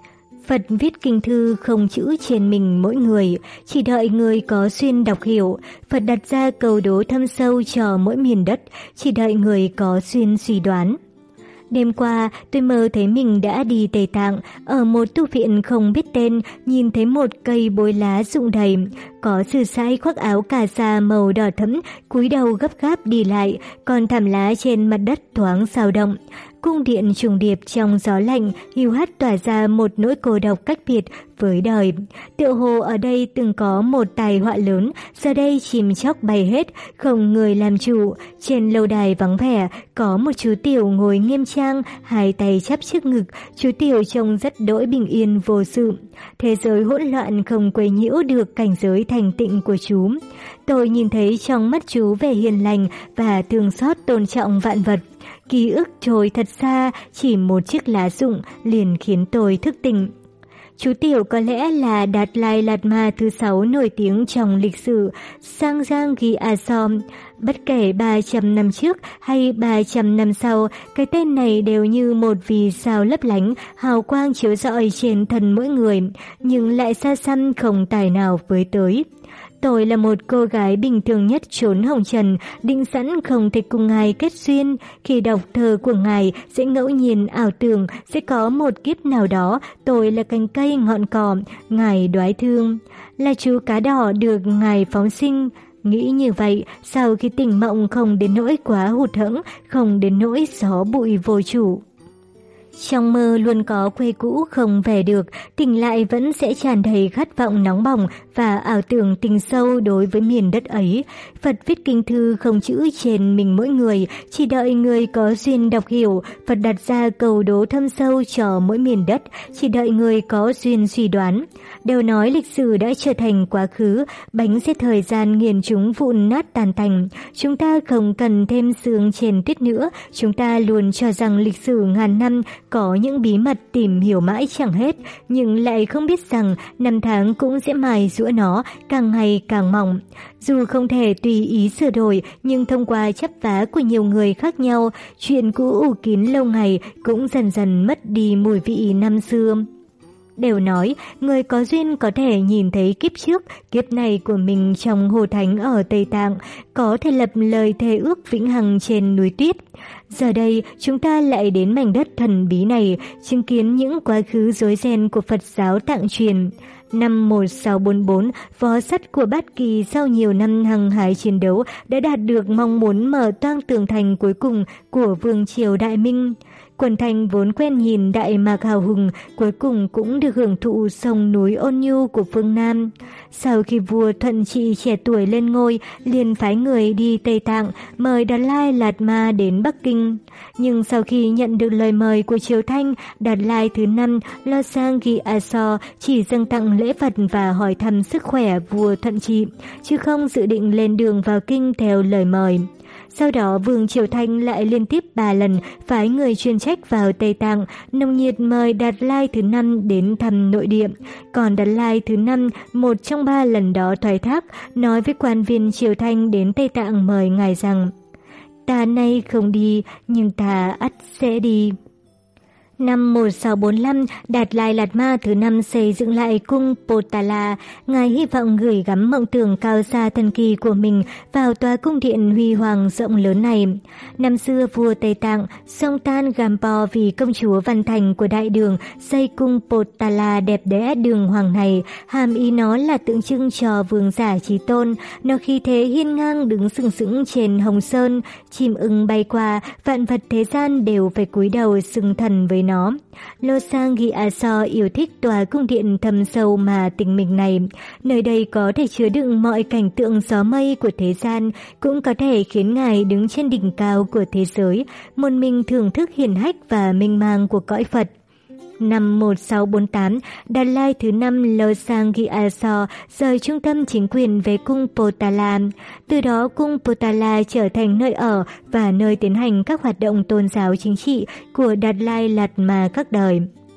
Phật viết kinh thư không chữ trên mình mỗi người, chỉ đợi người có duyên đọc hiểu. Phật đặt ra câu đố thâm sâu cho mỗi miền đất, chỉ đợi người có duyên suy đoán. Đêm qua, tôi mơ thấy mình đã đi Tây Tạng, ở một tu viện không biết tên, nhìn thấy một cây bối lá rụng đầy. Có sư sãi khoác áo cà sa màu đỏ thẫm, cúi đầu gấp gáp đi lại, còn thảm lá trên mặt đất thoáng xao động. Cung điện trùng điệp trong gió lạnh, hiu hắt tỏa ra một nỗi cô độc cách biệt với đời. Tựa hồ ở đây từng có một tai họa lớn, giờ đây chim chóc bay hết, không người làm chủ. Trên lâu đài vắng vẻ, có một chú tiểu ngồi nghiêm trang, hai tay chắp trước ngực. Chú tiểu trông rất đỗi bình yên vô sự. Thế giới hỗn loạn không quấy nhiễu được cảnh giới thành tịnh của chú. Tôi nhìn thấy trong mắt chú vẻ hiền lành và thương xót tôn trọng vạn vật. Ký ức trôi thật xa, chỉ một chiếc lá rụng liền khiến tôi thức tỉnh. Chú tiểu có lẽ là Đạt Lai Lạt Ma thứ sáu nổi tiếng trong lịch sử Sanghang Asom. Bất kể ba trăm năm trước hay ba trăm năm sau, cái tên này đều như một vì sao lấp lánh, hào quang chiếu rọi trên thân mỗi người, nhưng lại xa xăm không tài nào với tới. Tôi là một cô gái bình thường nhất chốn hồng trần, định sẵn không thể cùng ngài kết duyên. Khi đọc thơ của ngài, sẽ ngẫu nhiên ảo tưởng sẽ có một kiếp nào đó tôi là cành cây ngọn cỏ, ngài đoái thương, là chú cá đỏ được ngài phóng sinh. Nghĩ như vậy, sau khi tỉnh mộng không đến nỗi quá hụt hẫng, không đến nỗi gió bụi vô chủ. Trong mơ luôn có quê cũ không về được, tỉnh lại vẫn sẽ tràn đầy khát vọng nóng bỏng và ảo tưởng tình sâu đối với miền đất ấy. Phật viết kinh thư không chữ trên mình mỗi người, chỉ đợi người có duyên đọc hiểu. Phật đặt ra câu đố thâm sâu cho mỗi miền đất, chỉ đợi người có duyên suy đoán. Đều nói lịch sử đã trở thành quá khứ, bánh xe thời gian nghiền chúng vụn nát tàn tành. Chúng ta không cần thêm sương trên tuyết nữa, chúng ta luôn cho rằng lịch sử ngàn năm có những bí mật tìm hiểu mãi chẳng hết, nhưng lại không biết rằng năm tháng cũng sẽ mài giũa nó càng ngày càng mỏng. Dù không thể tùy ý sửa đổi, nhưng thông qua chấp vá của nhiều người khác nhau, chuyện cũ ủ kín lâu ngày cũng dần dần mất đi mùi vị năm xưa. Đều nói, người có duyên có thể nhìn thấy kiếp trước, kiếp này của mình trong Hồ Thánh ở Tây Tạng, có thể lập lời thề ước vĩnh hằng trên núi tuyết. Giờ đây, chúng ta lại đến mảnh đất thần bí này, chứng kiến những quá khứ rối ren của Phật giáo Tạng truyền. Năm một nghìn sáu trăm bốn mươi bốn, vó sắt của Bát Kỳ sau nhiều năm hăng hái chiến đấu đã đạt được mong muốn mở toang tường thành cuối cùng của Vương triều Đại Minh. Quần thành vốn quen nhìn Đại Mạc hào hùng, cuối cùng cũng được hưởng thụ sông núi ôn nhu của phương Nam. Sau khi vua Thuận Trị trẻ tuổi lên ngôi, liền phái người đi Tây Tạng, mời Đạt Lai Lạt Ma đến Bắc Kinh. Nhưng sau khi nhận được lời mời của triều Thanh, Đạt Lai thứ năm Losang Gyatso chỉ dâng tặng lễ vật và hỏi thăm sức khỏe vua Thuận Trị, chứ không dự định lên đường vào Kinh theo lời mời. Sau đó Vương Triều Thanh lại liên tiếp ba lần phái người chuyên trách vào Tây Tạng, nồng nhiệt mời Đạt Lai thứ năm đến thăm nội địa. Còn Đạt Lai thứ năm, một trong ba lần đó thoái thác, nói với quan viên Triều Thanh đến Tây Tạng mời ngài rằng: "Ta nay không đi, nhưng ta ắt sẽ đi." Năm một nghìn sáu trăm bốn mươi lăm, Đạt Lai Lạt Ma thứ năm xây dựng lại cung Potala. Ngài hy vọng gửi gắm mộng tưởng cao xa thần kỳ của mình vào tòa cung điện huy hoàng rộng lớn này. Năm xưa, vua Tây Tạng Songtan Gampo vì công chúa Văn Thành của Đại Đường xây cung Potala đẹp đẽ đường hoàng này, hàm ý nó là tượng trưng cho vương giả chí tôn. Nó khi thế hiên ngang đứng sừng sững trên Hồng Sơn, chim ưng bay qua, vạn vật thế gian đều phải cúi đầu xưng thần với nó. Losang Gyatso yêu thích tòa cung điện thâm sâu mà tĩnh mịch này. Nơi đây có thể chứa đựng mọi cảnh tượng gió mây của thế gian, cũng có thể khiến ngài đứng trên đỉnh cao của thế giới, một mình thưởng thức hiển hách và mênh mang của cõi Phật. Năm một nghìn sáu trăm bốn mươi tám, Đạt Lai thứ năm Losang Gyatso rời trung tâm chính quyền về cung Potala. Từ đó cung Potala trở thành nơi ở và nơi tiến hành các hoạt động tôn giáo chính trị của Đạt Lai Lạt Ma các đời.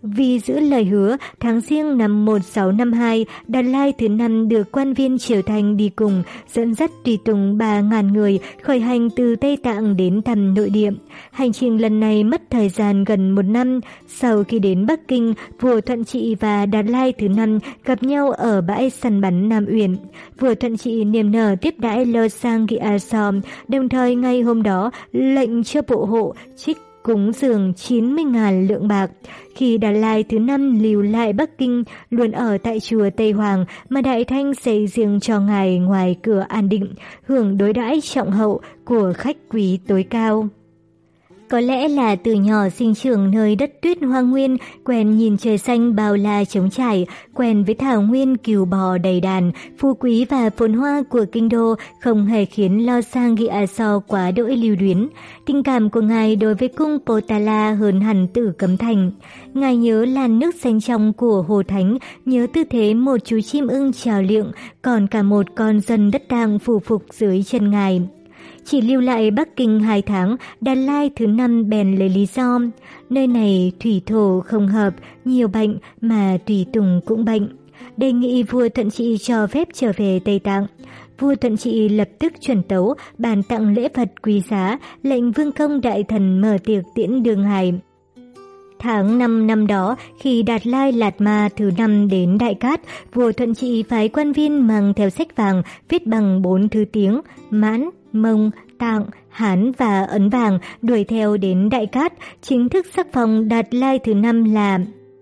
Vì giữ lời hứa, tháng Giêng năm một nghìn sáu trăm năm mươi hai, Đạt Lai thứ năm được quan viên triều Thanh đi cùng, dẫn dắt tùy tùng ba nghìn người khởi hành từ Tây Tạng đến thăm nội địa. Hành trình lần này mất thời gian gần một năm. Sau khi đến Bắc Kinh, vua Thuận Trị và Đạt Lai thứ năm gặp nhau ở bãi săn bắn Nam Uyển. Vua Thuận Trị niềm nở tiếp đãi Losang Gyatso, đồng thời ngay hôm đó lệnh cho bộ hộ trích cúng dường chín mươi nghìn lượng bạc. Khi Đạt Lai thứ năm lưu lại Bắc Kinh, luôn ở tại chùa Tây Hoàng mà Đại Thanh xây riêng cho ngài ngoài cửa An Định, hưởng đối đãi trọng hậu của khách quý tối cao. Có lẽ là từ nhỏ sinh trưởng nơi đất tuyết hoang nguyên, quen nhìn trời xanh bao la trống trải, quen với thảo nguyên cừu bò đầy đàn, phú quý và phồn hoa của kinh đô không hề khiến Losang Gyatso quá đỗi lưu luyến. Tình cảm của ngài đối với cung Potala hơn hẳn Tử Cấm Thành. Ngài nhớ làn nước xanh trong của Hồ Thánh, nhớ tư thế một chú chim ưng trào liệng, còn cả một con dân đất Tạng phủ phục dưới chân ngài. Chỉ lưu lại Bắc Kinh hai tháng, Đạt Lai thứ năm bèn lấy lý do. Nơi này thủy thổ không hợp, nhiều bệnh mà tùy tùng cũng bệnh. Đề nghị vua Thuận Trị cho phép trở về Tây Tạng. Vua Thuận Trị lập tức chuẩn tấu, bàn tặng lễ vật quý giá, lệnh vương công đại thần mở tiệc tiễn đường hài. Tháng năm năm đó, khi Đạt Lai Lạt Ma thứ năm đến Đại Cát, vua Thuận Trị phái quan viên mang theo sách vàng viết bằng bốn thứ tiếng, Mãn, Mông, Tạng, Hán và Ấn vàng đuổi theo đến Đại Cát, chính thức sắc phong Đạt Lai thứ năm là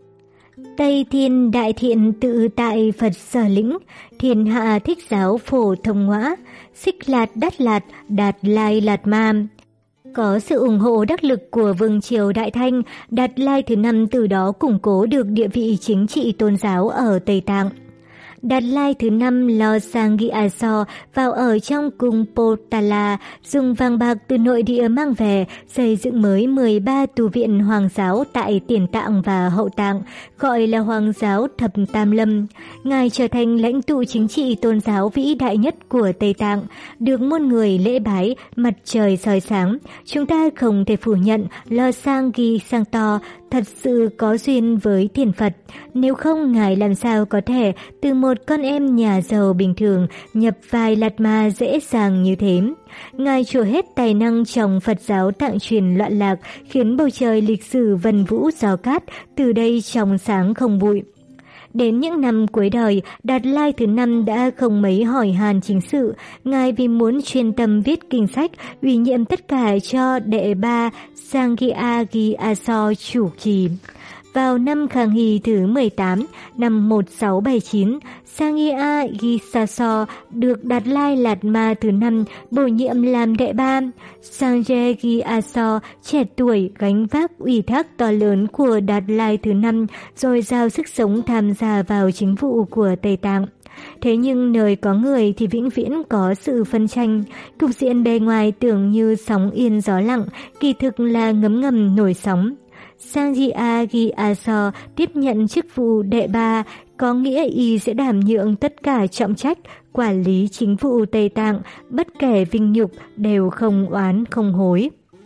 Tây Thiên Đại Thiện Tự Tại Phật Sở Lĩnh, Thiên Hạ Thích Giáo Phổ Thông Ngõa, Xích Lạt Đắt Lạt Đạt Lai Lạt Ma. Có sự ủng hộ đắc lực của Vương triều Đại Thanh, Đạt Lai thứ năm từ đó củng cố được địa vị chính trị tôn giáo ở Tây Tạng. Đạt Lai thứ năm Losang Gyatso vào ở trong cung Potala, dùng vàng bạc từ nội địa mang về, xây dựng mới mười ba tu viện hoàng giáo tại Tiền Tạng và Hậu Tạng, gọi là Hoàng giáo Thập Tam Lâm. Ngài trở thành lãnh tụ chính trị tôn giáo vĩ đại nhất của Tây Tạng, được muôn người lễ bái, mặt trời soi sáng. Chúng ta không thể phủ nhận Losang Gyatso thật sự có duyên với Thiền Phật, nếu không ngài làm sao có thể từ một con em nhà giàu bình thường nhập vai Lạt Ma dễ dàng như thế. Ngài trổ hết tài năng trong Phật giáo Tạng truyền loạn lạc, khiến bầu trời lịch sử vần vũ gió cát, từ đây trong sáng không bụi. Đến những năm cuối đời, Đạt Lai thứ năm đã không mấy hỏi han chính sự. Ngài vì muốn chuyên tâm viết kinh sách, ủy nhiệm tất cả cho đệ ba Sangya Gyatso chủ trì. Vào năm Khang Hy thứ mười tám, năm một nghìn sáu trăm bảy mươi chín, Sangya Gyatso được Đạt Lai Lạt Ma thứ năm bổ nhiệm làm đệ ba. Sangya Gyatso trẻ tuổi gánh vác ủy thác to lớn của Đạt Lai thứ năm, rồi giao sức sống tham gia vào chính vụ của Tây Tạng. Thế nhưng nơi có người thì vĩnh viễn có sự phân tranh. Cục diện bề ngoài tưởng như sóng yên gió lặng, kỳ thực là ngấm ngầm nổi sóng. Sangya Gyatso tiếp nhận chức vụ đệ ba, có nghĩa y sẽ đảm nhượng tất cả trọng trách, quản lý chính vụ Tây Tạng, bất kể vinh nhục đều không oán không hối.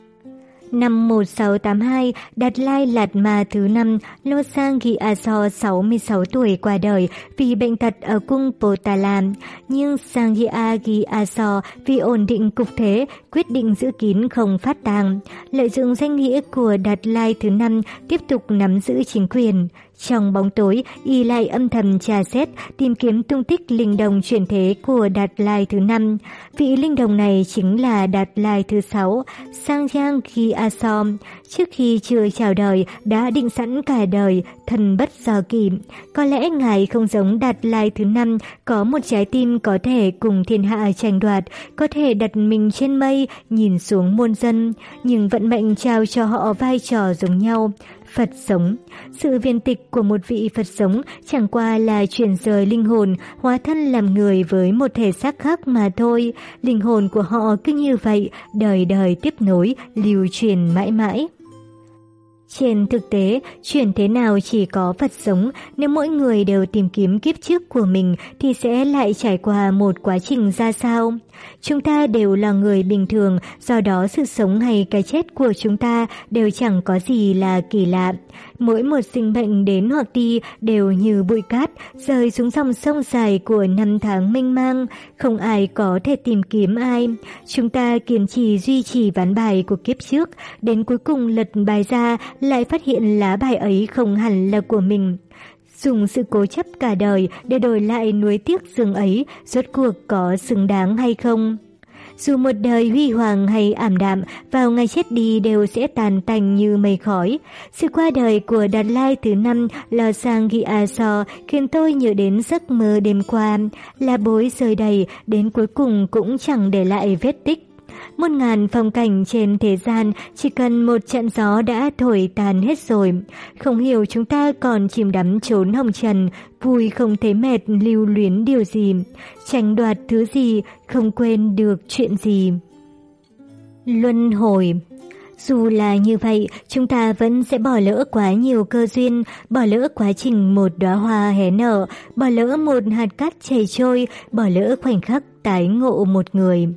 Năm một nghìn sáu trăm tám mươi hai, Đạt Lai Lạt Ma thứ năm, Losang Gyatso sáu mươi sáu tuổi qua đời vì bệnh tật ở cung Potala. Nhưng Sangya Gyatso vì ổn định cục thế, quyết định giữ kín không phát tang, lợi dụng danh nghĩa của Đạt Lai thứ năm tiếp tục nắm giữ chính quyền. Trong bóng tối, y lại âm thầm tra xét, tìm kiếm tung tích linh đồng chuyển thế của Đạt Lai thứ năm. Vị linh đồng này chính là Đạt Lai thứ sáu, Sangya Gyatso. Trước khi chưa chào đời, đã định sẵn cả đời, thần bất do kỷ. Có lẽ ngài không giống Đạt Lai thứ năm, có một trái tim có thể cùng thiên hạ tranh đoạt, có thể đặt mình trên mây, nhìn xuống muôn dân, nhưng vận mệnh trao cho họ vai trò giống nhau. Phật sống. Sự viên tịch của một vị Phật sống chẳng qua là chuyển rời linh hồn, hóa thân làm người với một thể xác khác mà thôi. Linh hồn của họ cứ như vậy, đời đời tiếp nối, lưu truyền mãi mãi. Trên thực tế, chuyển thế nào chỉ có Phật sống, nếu mỗi người đều tìm kiếm kiếp trước của mình thì sẽ lại trải qua một quá trình ra sao? Chúng ta đều là người bình thường, do đó sự sống hay cái chết của chúng ta đều chẳng có gì là kỳ lạ. Mỗi một sinh mệnh đến hoặc đi đều như bụi cát rơi xuống dòng sông dài của năm tháng mênh mang, không ai có thể tìm kiếm ai. Chúng ta kiên trì duy trì ván bài của kiếp trước, đến cuối cùng lật bài ra lại phát hiện lá bài ấy không hẳn là của mình. Dùng sự cố chấp cả đời để đổi lại nuối tiếc rừng ấy, rốt cuộc có xứng đáng hay không? Dù một đời huy hoàng hay ảm đạm, vào ngày chết đi đều sẽ tàn tành như mây khói. Sự qua đời của Đạt Lai thứ năm Lò Sang Gyatso khiến tôi nhớ đến giấc mơ đêm qua, là bối rơi đầy, đến cuối cùng cũng chẳng để lại vết tích. Muôn ngàn phong cảnh trên thế gian chỉ cần một trận gió đã thổi tàn hết rồi. Không hiểu chúng ta còn chìm đắm trốn hồng trần, vui không thấy mệt lưu luyến điều gì, tranh đoạt thứ gì, không quên được chuyện gì. Luân hồi. Dù là như vậy, chúng ta vẫn sẽ bỏ lỡ quá nhiều cơ duyên, bỏ lỡ quá trình một đóa hoa hé nở, bỏ lỡ một hạt cát chảy trôi, bỏ lỡ khoảnh khắc tái ngộ một người.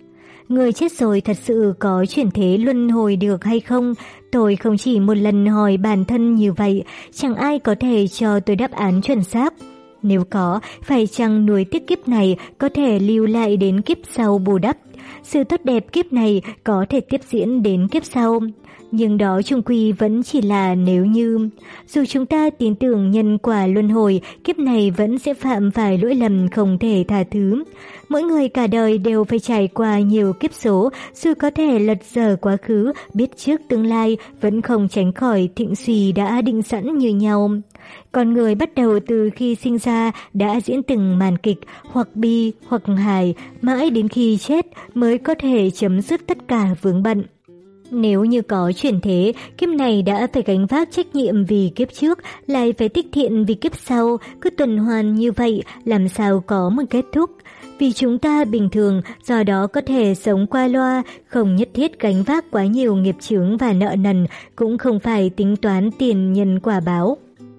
Người chết rồi thật sự có chuyển thế luân hồi được hay không? Tôi không chỉ một lần hỏi bản thân như vậy, chẳng ai có thể cho tôi đáp án chuẩn xác. Nếu có, phải chăng nuối tiếc kiếp này có thể lưu lại đến kiếp sau bù đắp? Sự tốt đẹp kiếp này có thể tiếp diễn đến kiếp sau. Nhưng đó chung quy vẫn chỉ là nếu như. Dù chúng ta tin tưởng nhân quả luân hồi, kiếp này vẫn sẽ phạm phải lỗi lầm không thể tha thứ. Mỗi người cả đời đều phải trải qua nhiều kiếp số, dù có thể lật dở quá khứ, biết trước tương lai, vẫn không tránh khỏi thịnh suy đã định sẵn như nhau. Con người bắt đầu từ khi sinh ra đã diễn từng màn kịch, hoặc bi, hoặc hài, mãi đến khi chết mới có thể chấm dứt tất cả vướng bận. Nếu như có chuyển thế, kiếp này đã phải gánh vác trách nhiệm vì kiếp trước, lại phải tích thiện vì kiếp sau, cứ tuần hoàn như vậy, làm sao có một kết thúc. Vì chúng ta bình thường, do đó có thể sống qua loa, không nhất thiết gánh vác quá nhiều nghiệp chướng và nợ nần, cũng không phải tính toán tiền nhân quả báo.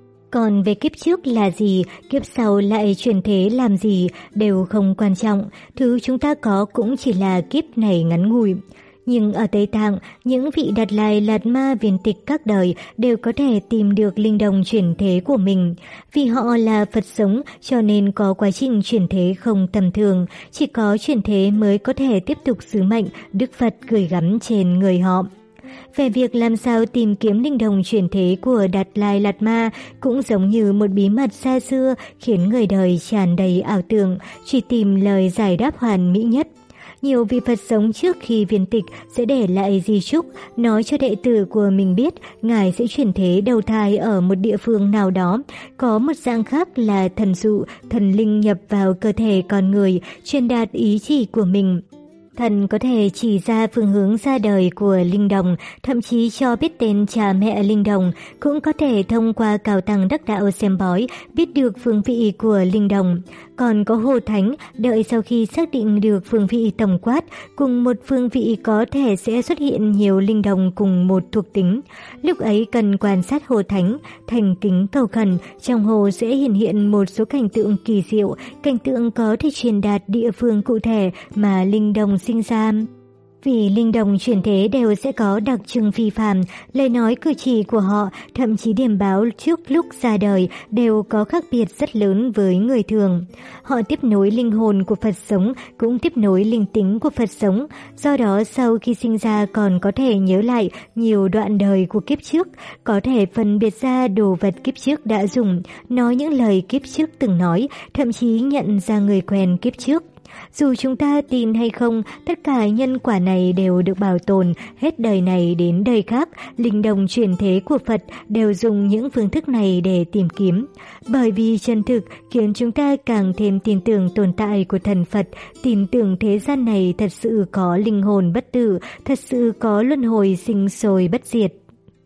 Còn về kiếp trước là gì, kiếp sau lại chuyển thế làm gì, đều không quan trọng, thứ chúng ta có cũng chỉ là kiếp này ngắn ngủi. Nhưng ở Tây Tạng, những vị Đạt Lai Lạt Ma viên tịch các đời đều có thể tìm được linh đồng chuyển thế của mình. Vì họ là Phật sống cho nên có quá trình chuyển thế không tầm thường, chỉ có chuyển thế mới có thể tiếp tục sứ mệnh Đức Phật gửi gắm trên người họ. Về việc làm sao tìm kiếm linh đồng chuyển thế của Đạt Lai Lạt Ma cũng giống như một bí mật xa xưa khiến người đời tràn đầy ảo tưởng, chỉ tìm lời giải đáp hoàn mỹ nhất. Nhiều vị Phật sống trước khi viên tịch sẽ để lại di chúc, nói cho đệ tử của mình biết Ngài sẽ chuyển thế đầu thai ở một địa phương nào đó, có một dạng khác là thần dụ, thần linh nhập vào cơ thể con người, truyền đạt ý chỉ của mình. Thần có thể chỉ ra phương hướng ra đời của linh đồng, thậm chí cho biết tên cha mẹ linh đồng, cũng có thể thông qua cao tăng đắc đạo xem bói biết được phương vị của linh đồng. Còn có hồ thánh, đợi sau khi xác định được phương vị tổng quát, cùng một phương vị có thể sẽ xuất hiện nhiều linh đồng cùng một thuộc tính. Lúc ấy cần quan sát hồ thánh, thành kính cầu khẩn, trong hồ sẽ hiện hiện một số cảnh tượng kỳ diệu, cảnh tượng có thể truyền đạt địa phương cụ thể mà linh đồng sinh ra. Vì linh đồng chuyển thế đều sẽ có đặc trưng phi phàm, lời nói cử chỉ của họ, thậm chí điểm báo trước lúc ra đời đều có khác biệt rất lớn với người thường. Họ tiếp nối linh hồn của Phật sống, cũng tiếp nối linh tính của Phật sống, do đó sau khi sinh ra còn có thể nhớ lại nhiều đoạn đời của kiếp trước, có thể phân biệt ra đồ vật kiếp trước đã dùng, nói những lời kiếp trước từng nói, thậm chí nhận ra người quen kiếp trước. Dù chúng ta tin hay không, tất cả nhân quả này đều được bảo tồn, hết đời này đến đời khác, linh đồng chuyển thế của Phật đều dùng những phương thức này để tìm kiếm. Bởi vì chân thực khiến chúng ta càng thêm tin tưởng tồn tại của thần Phật, tin tưởng thế gian này thật sự có linh hồn bất tử, thật sự có luân hồi sinh sôi bất diệt.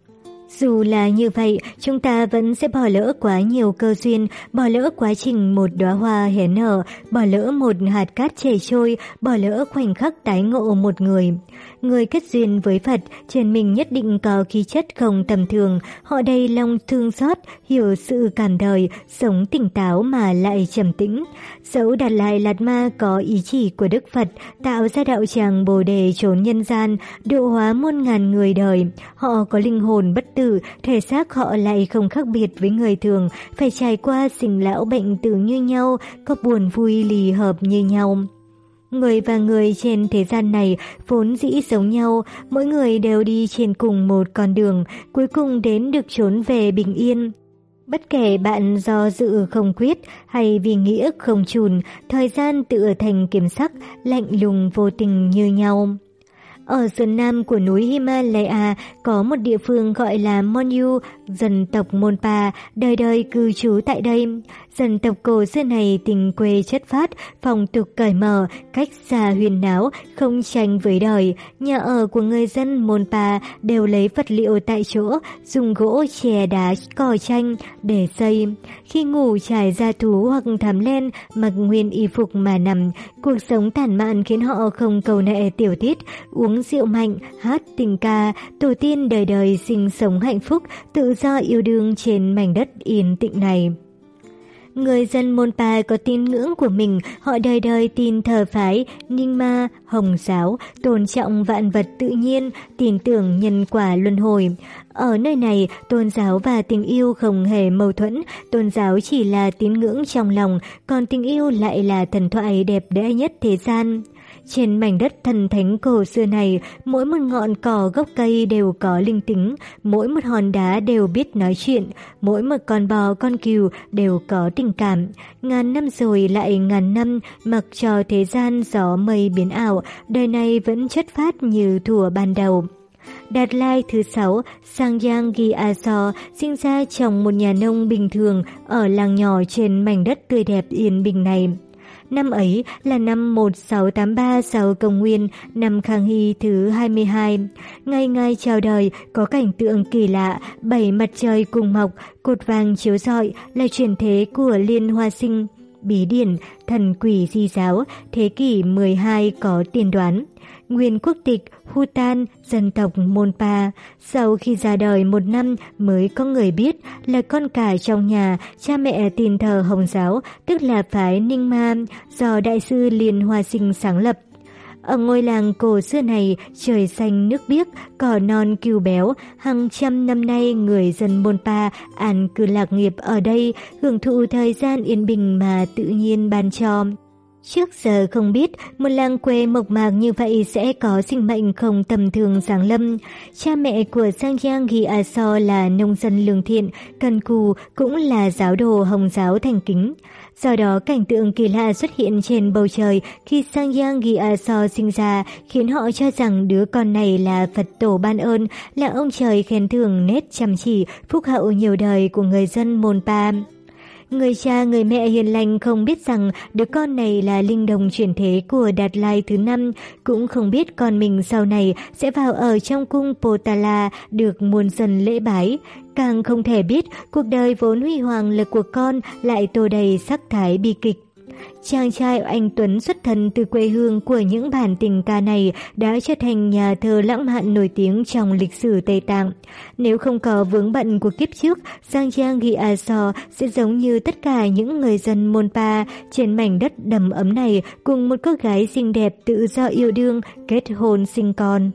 Dù là như vậy, chúng ta vẫn sẽ bỏ lỡ quá nhiều cơ duyên, bỏ lỡ quá trình một đóa hoa hé nở, bỏ lỡ một hạt cát chảy trôi, bỏ lỡ khoảnh khắc tái ngộ một người. Người kết duyên với Phật, trên mình nhất định có khí chất không tầm thường, họ đầy lòng thương xót, hiểu sự cảm đời, sống tỉnh táo mà lại trầm tĩnh. Dẫu Đạt Lai Lạt Ma có ý chỉ của Đức Phật, tạo ra đạo tràng Bồ Đề trốn nhân gian, độ hóa muôn ngàn người đời, họ có linh hồn bất tử, thể xác họ lại không khác biệt với người thường, phải trải qua sinh lão bệnh tử như nhau, có buồn vui lì hợp như nhau. Người và người trên thế gian này vốn dĩ giống nhau, mỗi người đều đi trên cùng một con đường, cuối cùng đến được trốn về bình yên. Bất kể bạn do dự không quyết hay vì nghĩa không chùn, thời gian tựa thành kiếm sắc, lạnh lùng vô tình như nhau. Ở sơn nam của núi Himalaya có một địa phương gọi là Monyu, dân tộc Monpa, đời đời cư trú tại đây. Dân tộc cổ xưa này tình quê chất phát, phong tục cởi mở, cách xa huyền náo, không tranh với đời. Nhà ở của người dân Monpa đều lấy vật liệu tại chỗ, dùng gỗ, chè, đá, cỏ tranh để xây. Khi ngủ trải da thú hoặc thảm len, mặc nguyên y phục mà nằm, cuộc sống tản mạn khiến họ không cầu nệ tiểu tiết, uống rượu mạnh, hát tình ca, tổ tiên đời đời sinh sống hạnh phúc, tự do yêu đương trên mảnh đất yên tĩnh này. Người dân Monpa có tín ngưỡng của mình, họ đời đời tin thờ phái Ninh Ma, Hồng giáo, tôn trọng vạn vật tự nhiên, tin tưởng nhân quả luân hồi. Ở nơi này, tôn giáo và tình yêu không hề mâu thuẫn, tôn giáo chỉ là tín ngưỡng trong lòng, còn tình yêu lại là thần thoại đẹp đẽ nhất thế gian. Trên mảnh đất thần thánh cổ xưa này, mỗi một ngọn cỏ gốc cây đều có linh tính, mỗi một hòn đá đều biết nói chuyện, mỗi một con bò con cừu đều có tình cảm. Ngàn năm rồi lại ngàn năm, mặc cho thế gian gió mây biến ảo, đời này vẫn chất phát như thuở ban đầu. Đạt Lai thứ sáu, Sangyang Gyatso, sinh ra trong một nhà nông bình thường ở làng nhỏ trên mảnh đất tươi đẹp yên bình này. Năm ấy là năm một nghìn sáu trăm tám mươi ba sau công nguyên, năm Khang Hy thứ hai mươi hai. Ngày Ngài chào đời có cảnh tượng kỳ lạ, bảy mặt trời cùng mọc, cột vàng chiếu rọi là chuyển thế của Liên Hoa Sinh. Bí điển, thần quỷ di giáo, thế kỷ mười hai có tiên đoán. Nguyên quốc tịch Bhutan, dân tộc Monpa. Sau khi ra đời một năm mới có người biết là con cả trong nhà, cha mẹ tin thờ Hồng giáo, tức là phái Ninh Ma, do Đại sư Liên Hoa Sinh sáng lập. Ở ngôi làng cổ xưa này, trời xanh nước biếc, cỏ non cừu béo, hàng trăm năm nay người dân Monpa an cư lạc nghiệp ở đây, hưởng thụ thời gian yên bình mà tự nhiên ban cho. Trước giờ không biết, một làng quê mộc mạc như vậy sẽ có sinh mệnh không tầm thường giáng lâm. Cha mẹ của Sangyang Gyatso là nông dân lương thiện, cần cù, cũng là giáo đồ Hồng giáo thành kính. Do đó, cảnh tượng kỳ lạ xuất hiện trên bầu trời khi Sangyang Gyatso sinh ra khiến họ cho rằng đứa con này là Phật tổ ban ơn, là ông trời khen thưởng nét chăm chỉ, phúc hậu nhiều đời của người dân Monpa. Người cha người mẹ hiền lành không biết rằng đứa con này là linh đồng chuyển thế của Đạt Lai thứ năm, cũng không biết con mình sau này sẽ vào ở trong cung Potala được muôn dân lễ bái. Càng không thể biết cuộc đời vốn huy hoàng lực của con lại tô đầy sắc thái bi kịch. Chàng trai anh tuấn xuất thân từ quê hương của những bản tình ca này đã trở thành nhà thơ lãng mạn nổi tiếng trong lịch sử Tây Tạng. Nếu không có vướng bận của kiếp trước, Sangyang Gyatso sẽ giống như tất cả những người dân Monpa trên mảnh đất đầm ấm này, cùng một cô gái xinh đẹp tự do yêu đương, kết hôn sinh con.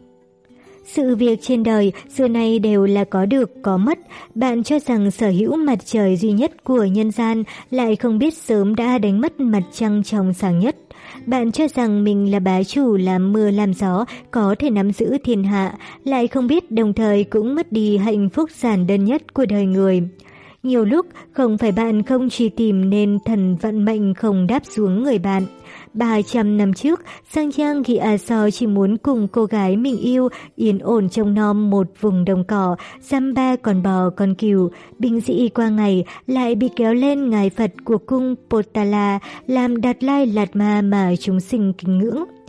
Sự việc trên đời xưa nay đều là có được, có mất. Bạn cho rằng sở hữu mặt trời duy nhất của nhân gian, lại không biết sớm đã đánh mất mặt trăng trong sáng nhất. Bạn cho rằng mình là bá chủ làm mưa làm gió, có thể nắm giữ thiên hạ, lại không biết đồng thời cũng mất đi hạnh phúc giản đơn nhất của đời người. Nhiều lúc không phải bạn không truy tìm nên thần vận mệnh không đáp xuống người bạn. ba trăm năm trước, Sangyang Gyatso chỉ muốn cùng cô gái mình yêu yên ổn trông nom một vùng đồng cỏ, dăm ba con bò con cừu. Bình dị qua ngày lại bị kéo lên ngài Phật của cung Potala làm Đạt Lai Lạt Ma mà chúng sinh kính ngưỡng.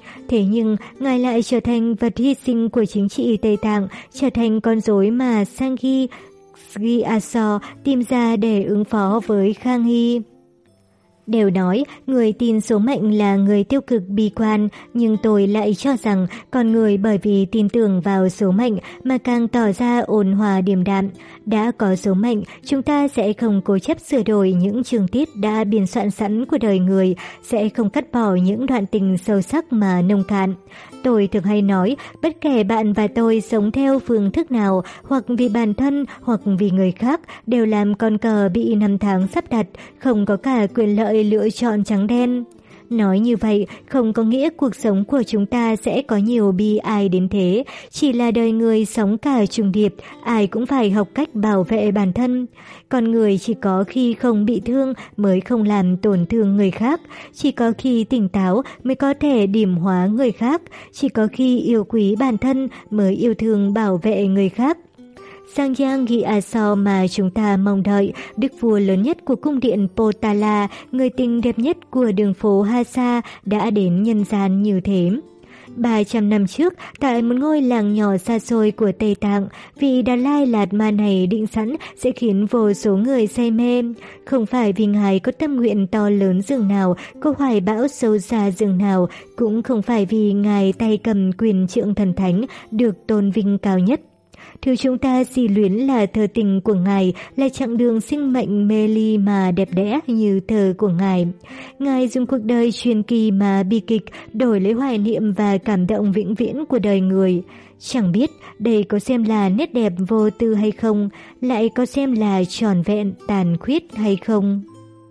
Thế nhưng, ngài lại trở thành vật hy sinh của chính trị Tây Tạng, trở thành con rối mà Sanghi Gyatso tìm ra để ứng phó với Khang Hy. Đều nói người tin số mệnh là người tiêu cực bi quan, nhưng tôi lại cho rằng con người bởi vì tin tưởng vào số mệnh mà càng tỏ ra ôn hòa điềm đạm. Đã có số mệnh, chúng ta sẽ không cố chấp sửa đổi những chương tiết đã biên soạn sẵn của đời người, sẽ không cắt bỏ những đoạn tình sâu sắc mà nông cạn. Tôi thường hay nói, bất kể bạn và tôi sống theo phương thức nào, hoặc vì bản thân, hoặc vì người khác, đều làm con cờ bị năm tháng sắp đặt, không có cả quyền lợi lựa chọn trắng đen. Nói như vậy không có nghĩa cuộc sống của chúng ta sẽ có nhiều bi ai đến thế, chỉ là đời người sống cả trùng điệp, ai cũng phải học cách bảo vệ bản thân. Con người chỉ có khi không bị thương mới không làm tổn thương người khác, chỉ có khi tỉnh táo mới có thể điểm hóa người khác, chỉ có khi yêu quý bản thân mới yêu thương bảo vệ người khác. Sangyang Gyatso mà chúng ta mong đợi, đức vua lớn nhất của cung điện Potala, người tình đẹp nhất của đường phố Hasa đã đến nhân gian như thế. ba trăm năm trước, tại một ngôi làng nhỏ xa xôi của Tây Tạng, vị Đạt Lai Lạt Ma này định sẵn sẽ khiến vô số người say mê. Không phải vì ngài có tâm nguyện to lớn dường nào, có hoài bão sâu xa dường nào, cũng không phải vì ngài tay cầm quyền trượng thần thánh được tôn vinh cao nhất. Thứ chúng ta xỉ luyến là thơ tình của ngài, là chặng đường sinh mệnh mê ly mà đẹp đẽ như thơ của ngài. Ngài dùng cuộc đời truyền kỳ mà bi kịch đổi lấy hoài niệm và cảm động vĩnh viễn của đời người. Chẳng biết đây có xem là nét đẹp vô tư hay không, lại có xem là tròn vẹn tàn khuyết hay không.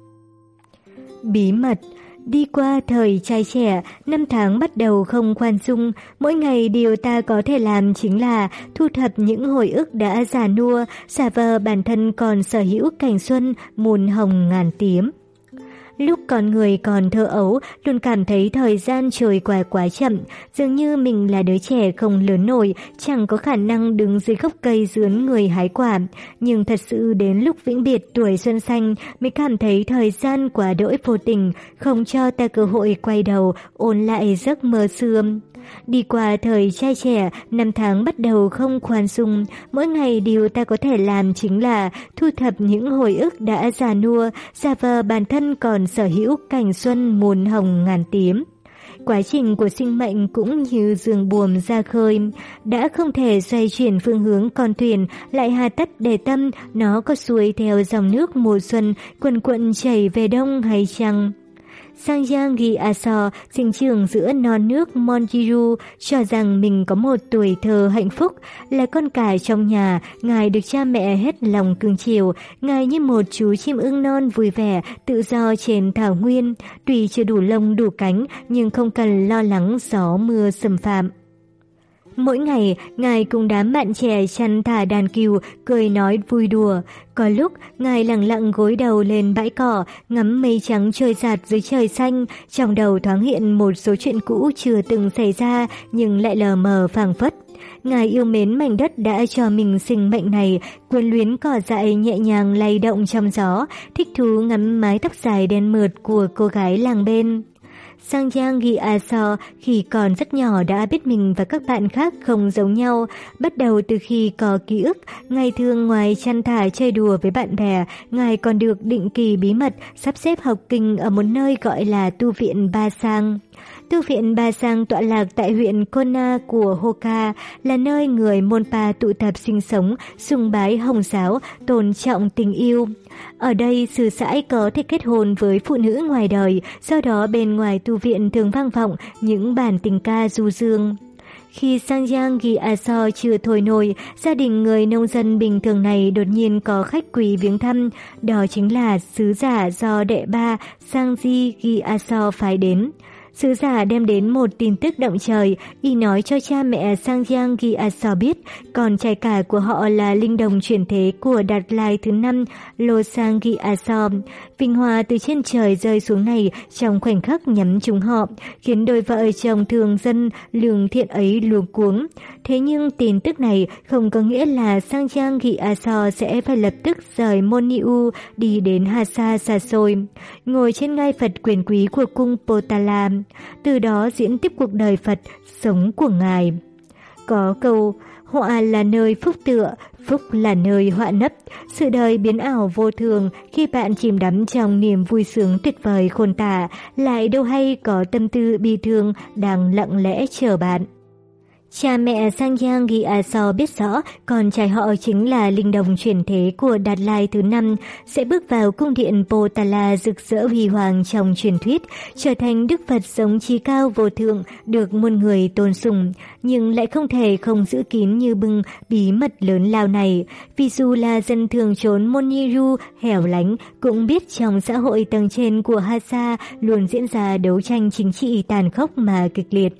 Bí mật. Đi qua thời trai trẻ, năm tháng bắt đầu không khoan dung, mỗi ngày điều ta có thể làm chính là thu thập những hồi ức đã già nua, giả vờ bản thân còn sở hữu cảnh xuân, muôn hồng ngàn tím. Lúc con người còn thơ ấu, luôn cảm thấy thời gian trôi qua quá chậm, dường như mình là đứa trẻ không lớn nổi, chẳng có khả năng đứng dưới gốc cây dướn người hái quả. Nhưng thật sự đến lúc vĩnh biệt tuổi xuân xanh mới cảm thấy thời gian quá đỗi vô tình, không cho ta cơ hội quay đầu, ôn lại giấc mơ xưa. Đi qua thời trai trẻ, năm tháng bắt đầu không khoan dung, mỗi ngày điều ta có thể làm chính là thu thập những hồi ức đã già nua, giả vờ bản thân còn sở hữu cảnh xuân muôn hồng ngàn tím. Quá trình của sinh mệnh cũng như giường buồm ra khơi, đã không thể xoay chuyển phương hướng con thuyền, lại hà tất để tâm nó có xuôi theo dòng nước mùa xuân quần quận chảy về đông hay chăng. Sangyang Gyatso sinh trưởng giữa non nước Monjiru, cho rằng mình có một tuổi thơ hạnh phúc, là con cái trong nhà, ngài được cha mẹ hết lòng cưng chiều, ngài như một chú chim ưng non vui vẻ, tự do trên thảo nguyên, tuy chưa đủ lông đủ cánh nhưng không cần lo lắng gió mưa xâm phạm. Mỗi ngày, ngài cùng đám bạn trẻ chăn thả đàn cừu, cười nói vui đùa. Có lúc, ngài lặng lặng gối đầu lên bãi cỏ, ngắm mây trắng trôi dạt dưới trời xanh, trong đầu thoáng hiện một số chuyện cũ chưa từng xảy ra nhưng lại lờ mờ phảng phất. Ngài yêu mến mảnh đất đã cho mình sinh mệnh này, quyến luyến cỏ dại nhẹ nhàng lay động trong gió, thích thú ngắm mái tóc dài đen mượt của cô gái làng bên. Sangyang Gyatso khi còn rất nhỏ đã biết mình và các bạn khác không giống nhau. Bắt đầu từ khi có ký ức, ngày thường ngoài chăn thả chơi đùa với bạn bè, ngài còn được định kỳ bí mật sắp xếp học kinh ở một nơi gọi là tu viện Ba Sang. Tu viện Ba Sang tọa lạc tại huyện Kona của Hoka, là nơi người Monpa tụ tập sinh sống, sùng bái Hồng giáo, tôn trọng tình yêu. Ở đây, sư sãi có thể kết hôn với phụ nữ ngoài đời, do đó bên ngoài tu viện thường vang vọng những bản tình ca du dương. Khi Sangyang Gyatso chưa thôi nổi, gia đình người nông dân bình thường này đột nhiên có khách quý viếng thăm, đó chính là sứ giả do đệ ba Sangyang Gyatso phái đến. Sứ giả đem đến một tin tức động trời, y nói cho cha mẹ Sangyang Gyatso biết, con trai cả của họ là linh đồng chuyển thế của Đạt Lai thứ năm, Losang Gyatso. Vinh hoa từ trên trời rơi xuống này trong khoảnh khắc nhắm trúng họ, khiến đôi vợ chồng thường dân lương thiện ấy luống cuống. Thế nhưng tin tức này không có nghĩa là Sangyang Gyatso sẽ phải lập tức rời Moniu đi đến Hasa xa xôi, ngồi trên ngai Phật quyền quý của cung Potala. từ đó diễn tiếp cuộc đời Phật, sống của Ngài. Có câu, họa là nơi phúc tựa, phúc là nơi họa nấp. Sự đời biến ảo vô thường, khi bạn chìm đắm trong niềm vui sướng tuyệt vời khôn tả, lại đâu hay có tâm tư bi thương đang lặng lẽ chờ bạn. Cha mẹ Sangyang Gyatso biết rõ con trai họ chính là linh đồng chuyển thế của Đạt Lai thứ năm, sẽ bước vào cung điện Potala rực rỡ huy hoàng trong truyền thuyết, trở thành Đức Phật sống trí cao vô thượng, được muôn người tôn sùng, nhưng lại không thể không giữ kín như bưng bí mật lớn lao này. Vì dù là dân thường trốn Moniru hẻo lánh, cũng biết trong xã hội tầng trên của Hasa luôn diễn ra đấu tranh chính trị tàn khốc mà kịch liệt.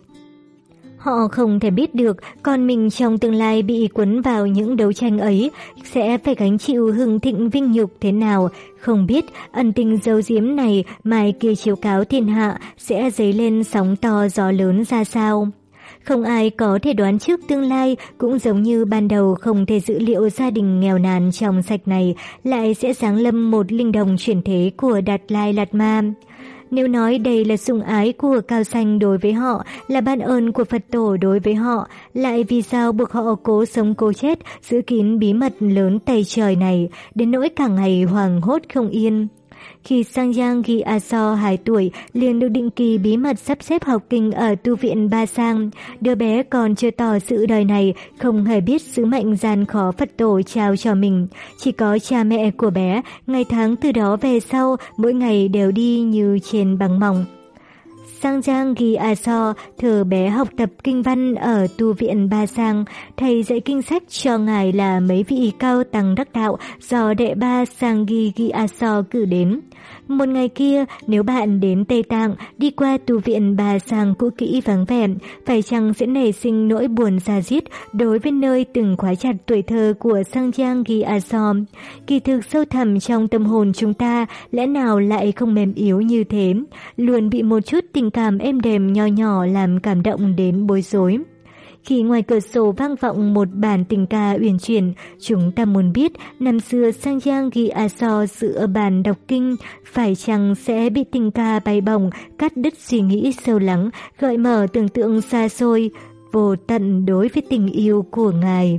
Họ không thể biết được con mình trong tương lai bị cuốn vào những đấu tranh ấy sẽ phải gánh chịu hưng thịnh vinh nhục thế nào, không biết ân tình giấu giếm này mai kia chiếu cáo thiên hạ sẽ dấy lên sóng to gió lớn ra sao. Không ai có thể đoán trước tương lai, cũng giống như ban đầu không thể dự liệu gia đình nghèo nàn trong sạch này lại sẽ giáng lâm một linh đồng chuyển thế của Đạt Lai Lạt Ma. Nếu nói đây là sủng ái của Cao Sanh đối với họ, là ban ơn của Phật Tổ đối với họ, lại vì sao buộc họ cố sống cố chết, giữ kín bí mật lớn tày trời này, đến nỗi cả ngày hoảng hốt không yên. Khi Sangyang Gyatso hai tuổi, liền được định kỳ bí mật sắp xếp học kinh ở tu viện Ba Sang. Đứa bé còn chưa tỏ sự đời này, không hề biết sứ mệnh gian khó Phật Tổ trao cho mình. Chỉ có cha mẹ của bé, ngày tháng từ đó về sau, mỗi ngày đều đi như trên băng mỏng. Sangyang Gyatso thờ bé học tập kinh văn ở tu viện Ba Sang, thầy dạy kinh sách cho ngài là mấy vị cao tăng đắc đạo do đệ ba Sanghi Gyatso cử đến. Một ngày kia, nếu bạn đến Tây Tạng, đi qua tu viện Ba Sang cũ kỹ vắng vẻ, phải chăng sẽ nảy sinh nỗi buồn da diết đối với nơi từng khóa chặt tuổi thơ của Sangyang Gyatso? Kỳ thực sâu thẳm trong tâm hồn chúng ta, lẽ nào lại không mềm yếu như thế, luôn bị một chút tình cảm êm đềm nho nhỏ làm cảm động đến bối rối. Khi ngoài cửa sổ vang vọng một bản tình ca uyển chuyển, chúng ta muốn biết năm xưa Sangyang Gyatso dựa bàn đọc kinh, phải chăng sẽ bị tình ca bay bổng, cắt đứt suy nghĩ sâu lắng, gợi mở tưởng tượng xa xôi, vô tận đối với tình yêu của ngài.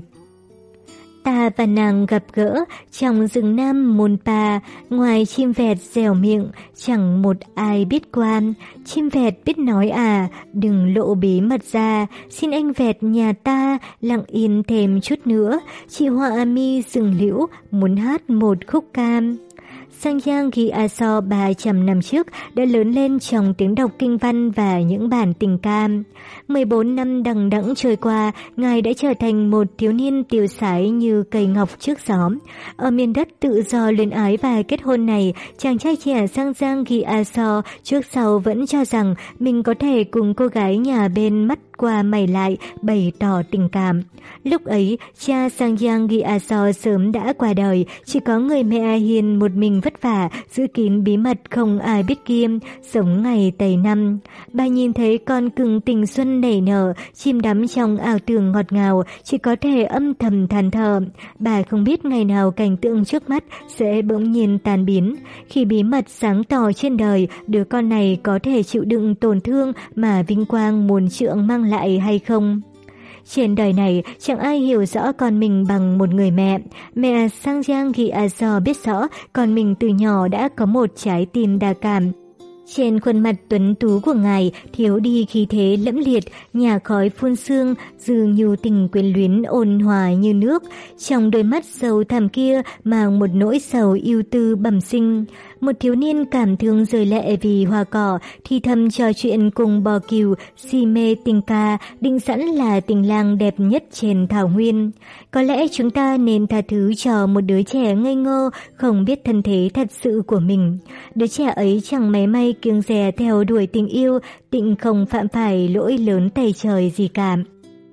Ta và nàng gặp gỡ trong rừng Nam Monpa, ngoài chim vẹt dẻo miệng, chẳng một ai biết qua. Chim vẹt biết nói à, đừng lộ bí mật ra, xin anh vẹt nhà ta lặng yên thêm chút nữa, chị họa mi rừng liễu muốn hát một khúc cam. Sangyang Gyatso ba trăm năm trước đã lớn lên trong tiếng đọc kinh văn và những bản tình ca. mười bốn năm đằng đẵng trôi qua, ngài đã trở thành một thiếu niên tiêu sái như cây ngọc trước gió. Ở miền đất tự do luyến ái và kết hôn này, chàng trai trẻ Sangyang Gyatso trước sau vẫn cho rằng mình có thể cùng cô gái nhà bên mắt qua mày lại bày tỏ tình cảm. Lúc ấy, cha Sangyang Gyatso sớm đã qua đời, chỉ có người mẹ hiền một mình vất vả, giữ kín bí mật không ai biết kia, sống ngày tày năm. Bà nhìn thấy con cưng tình xuân nảy nở, chìm đắm trong ảo tưởng ngọt ngào, chỉ có thể âm thầm than thở. Bà không biết ngày nào cảnh tượng trước mắt sẽ bỗng nhiên tan biến. Khi bí mật sáng tỏ trên đời, đứa con này có thể chịu đựng tổn thương mà vinh quang muôn trượng mang lại hay không? Trên đời này chẳng ai hiểu rõ con mình bằng một người mẹ. Mẹ Sangyang Gyatso biết rõ con mình từ nhỏ đã có một trái tim đa cảm. Trên khuôn mặt tuấn tú của ngài thiếu đi khí thế lẫm liệt, nhà khói phun sương, dư nhu tình quyến luyến ôn hòa như nước. Trong đôi mắt sâu thẳm kia mang một nỗi sầu ưu tư bẩm sinh. Một thiếu niên cảm thương rơi lệ vì hoa cỏ, thì thầm trò chuyện cùng bò cừu, si mê tình ca, định sẵn là tình lang đẹp nhất trên thảo nguyên. Có lẽ chúng ta nên tha thứ cho một đứa trẻ ngây ngô, không biết thân thế thật sự của mình. Đứa trẻ ấy chẳng mấy may kiêng dè theo đuổi tình yêu, tịnh không phạm phải lỗi lớn tày trời gì cả.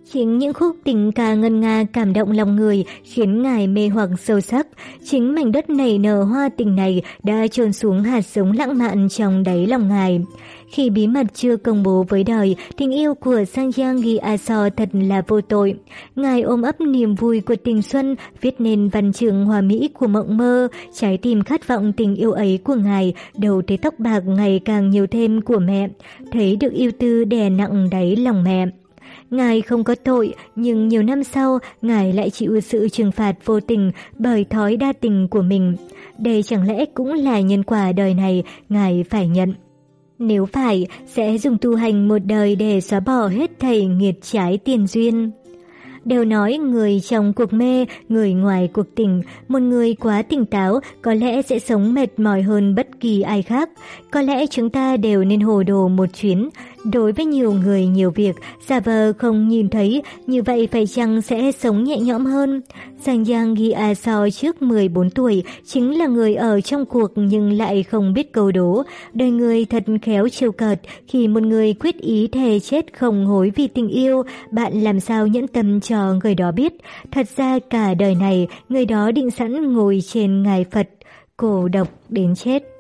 Chính những khúc tình ca ngân nga cảm động lòng người khiến ngài mê hoặc sâu sắc. Chính mảnh đất nảy nở hoa tình này đã chôn xuống hạt giống lãng mạn trong đáy lòng ngài. Khi bí mật chưa công bố với đời, tình yêu của Sangyang Gyatso thật là vô tội. Ngài ôm ấp niềm vui của tình xuân, viết nên văn chương hoa mỹ của mộng mơ. Trái tim khát vọng tình yêu ấy của ngài, đầu tới tóc bạc ngày càng nhiều thêm của mẹ. Thấy được yêu tư đè nặng đáy lòng mẹ. Ngài không có tội, nhưng nhiều năm sau, Ngài lại chịu sự trừng phạt vô tình bởi thói đa tình của mình. Đây chẳng lẽ cũng là nhân quả đời này Ngài phải nhận. Nếu phải, sẽ dùng tu hành một đời để xóa bỏ hết thảy nghiệt trái tiền duyên. Đều nói người trong cuộc mê, người ngoài cuộc tình, một người quá tỉnh táo có lẽ sẽ sống mệt mỏi hơn bất kỳ ai khác. Có lẽ chúng ta đều nên hồ đồ một chuyến. Đối với nhiều người nhiều việc, giả vờ không nhìn thấy, như vậy phải chăng sẽ sống nhẹ nhõm hơn? Sangyang Gyatso trước mười bốn tuổi chính là người ở trong cuộc nhưng lại không biết câu đố. Đời người thật khéo trêu cợt, khi một người quyết ý thề chết không hối vì tình yêu, bạn làm sao nhẫn tâm cho người đó biết. Thật ra cả đời này, người đó định sẵn ngồi trên ngài Phật, cổ độc đến chết.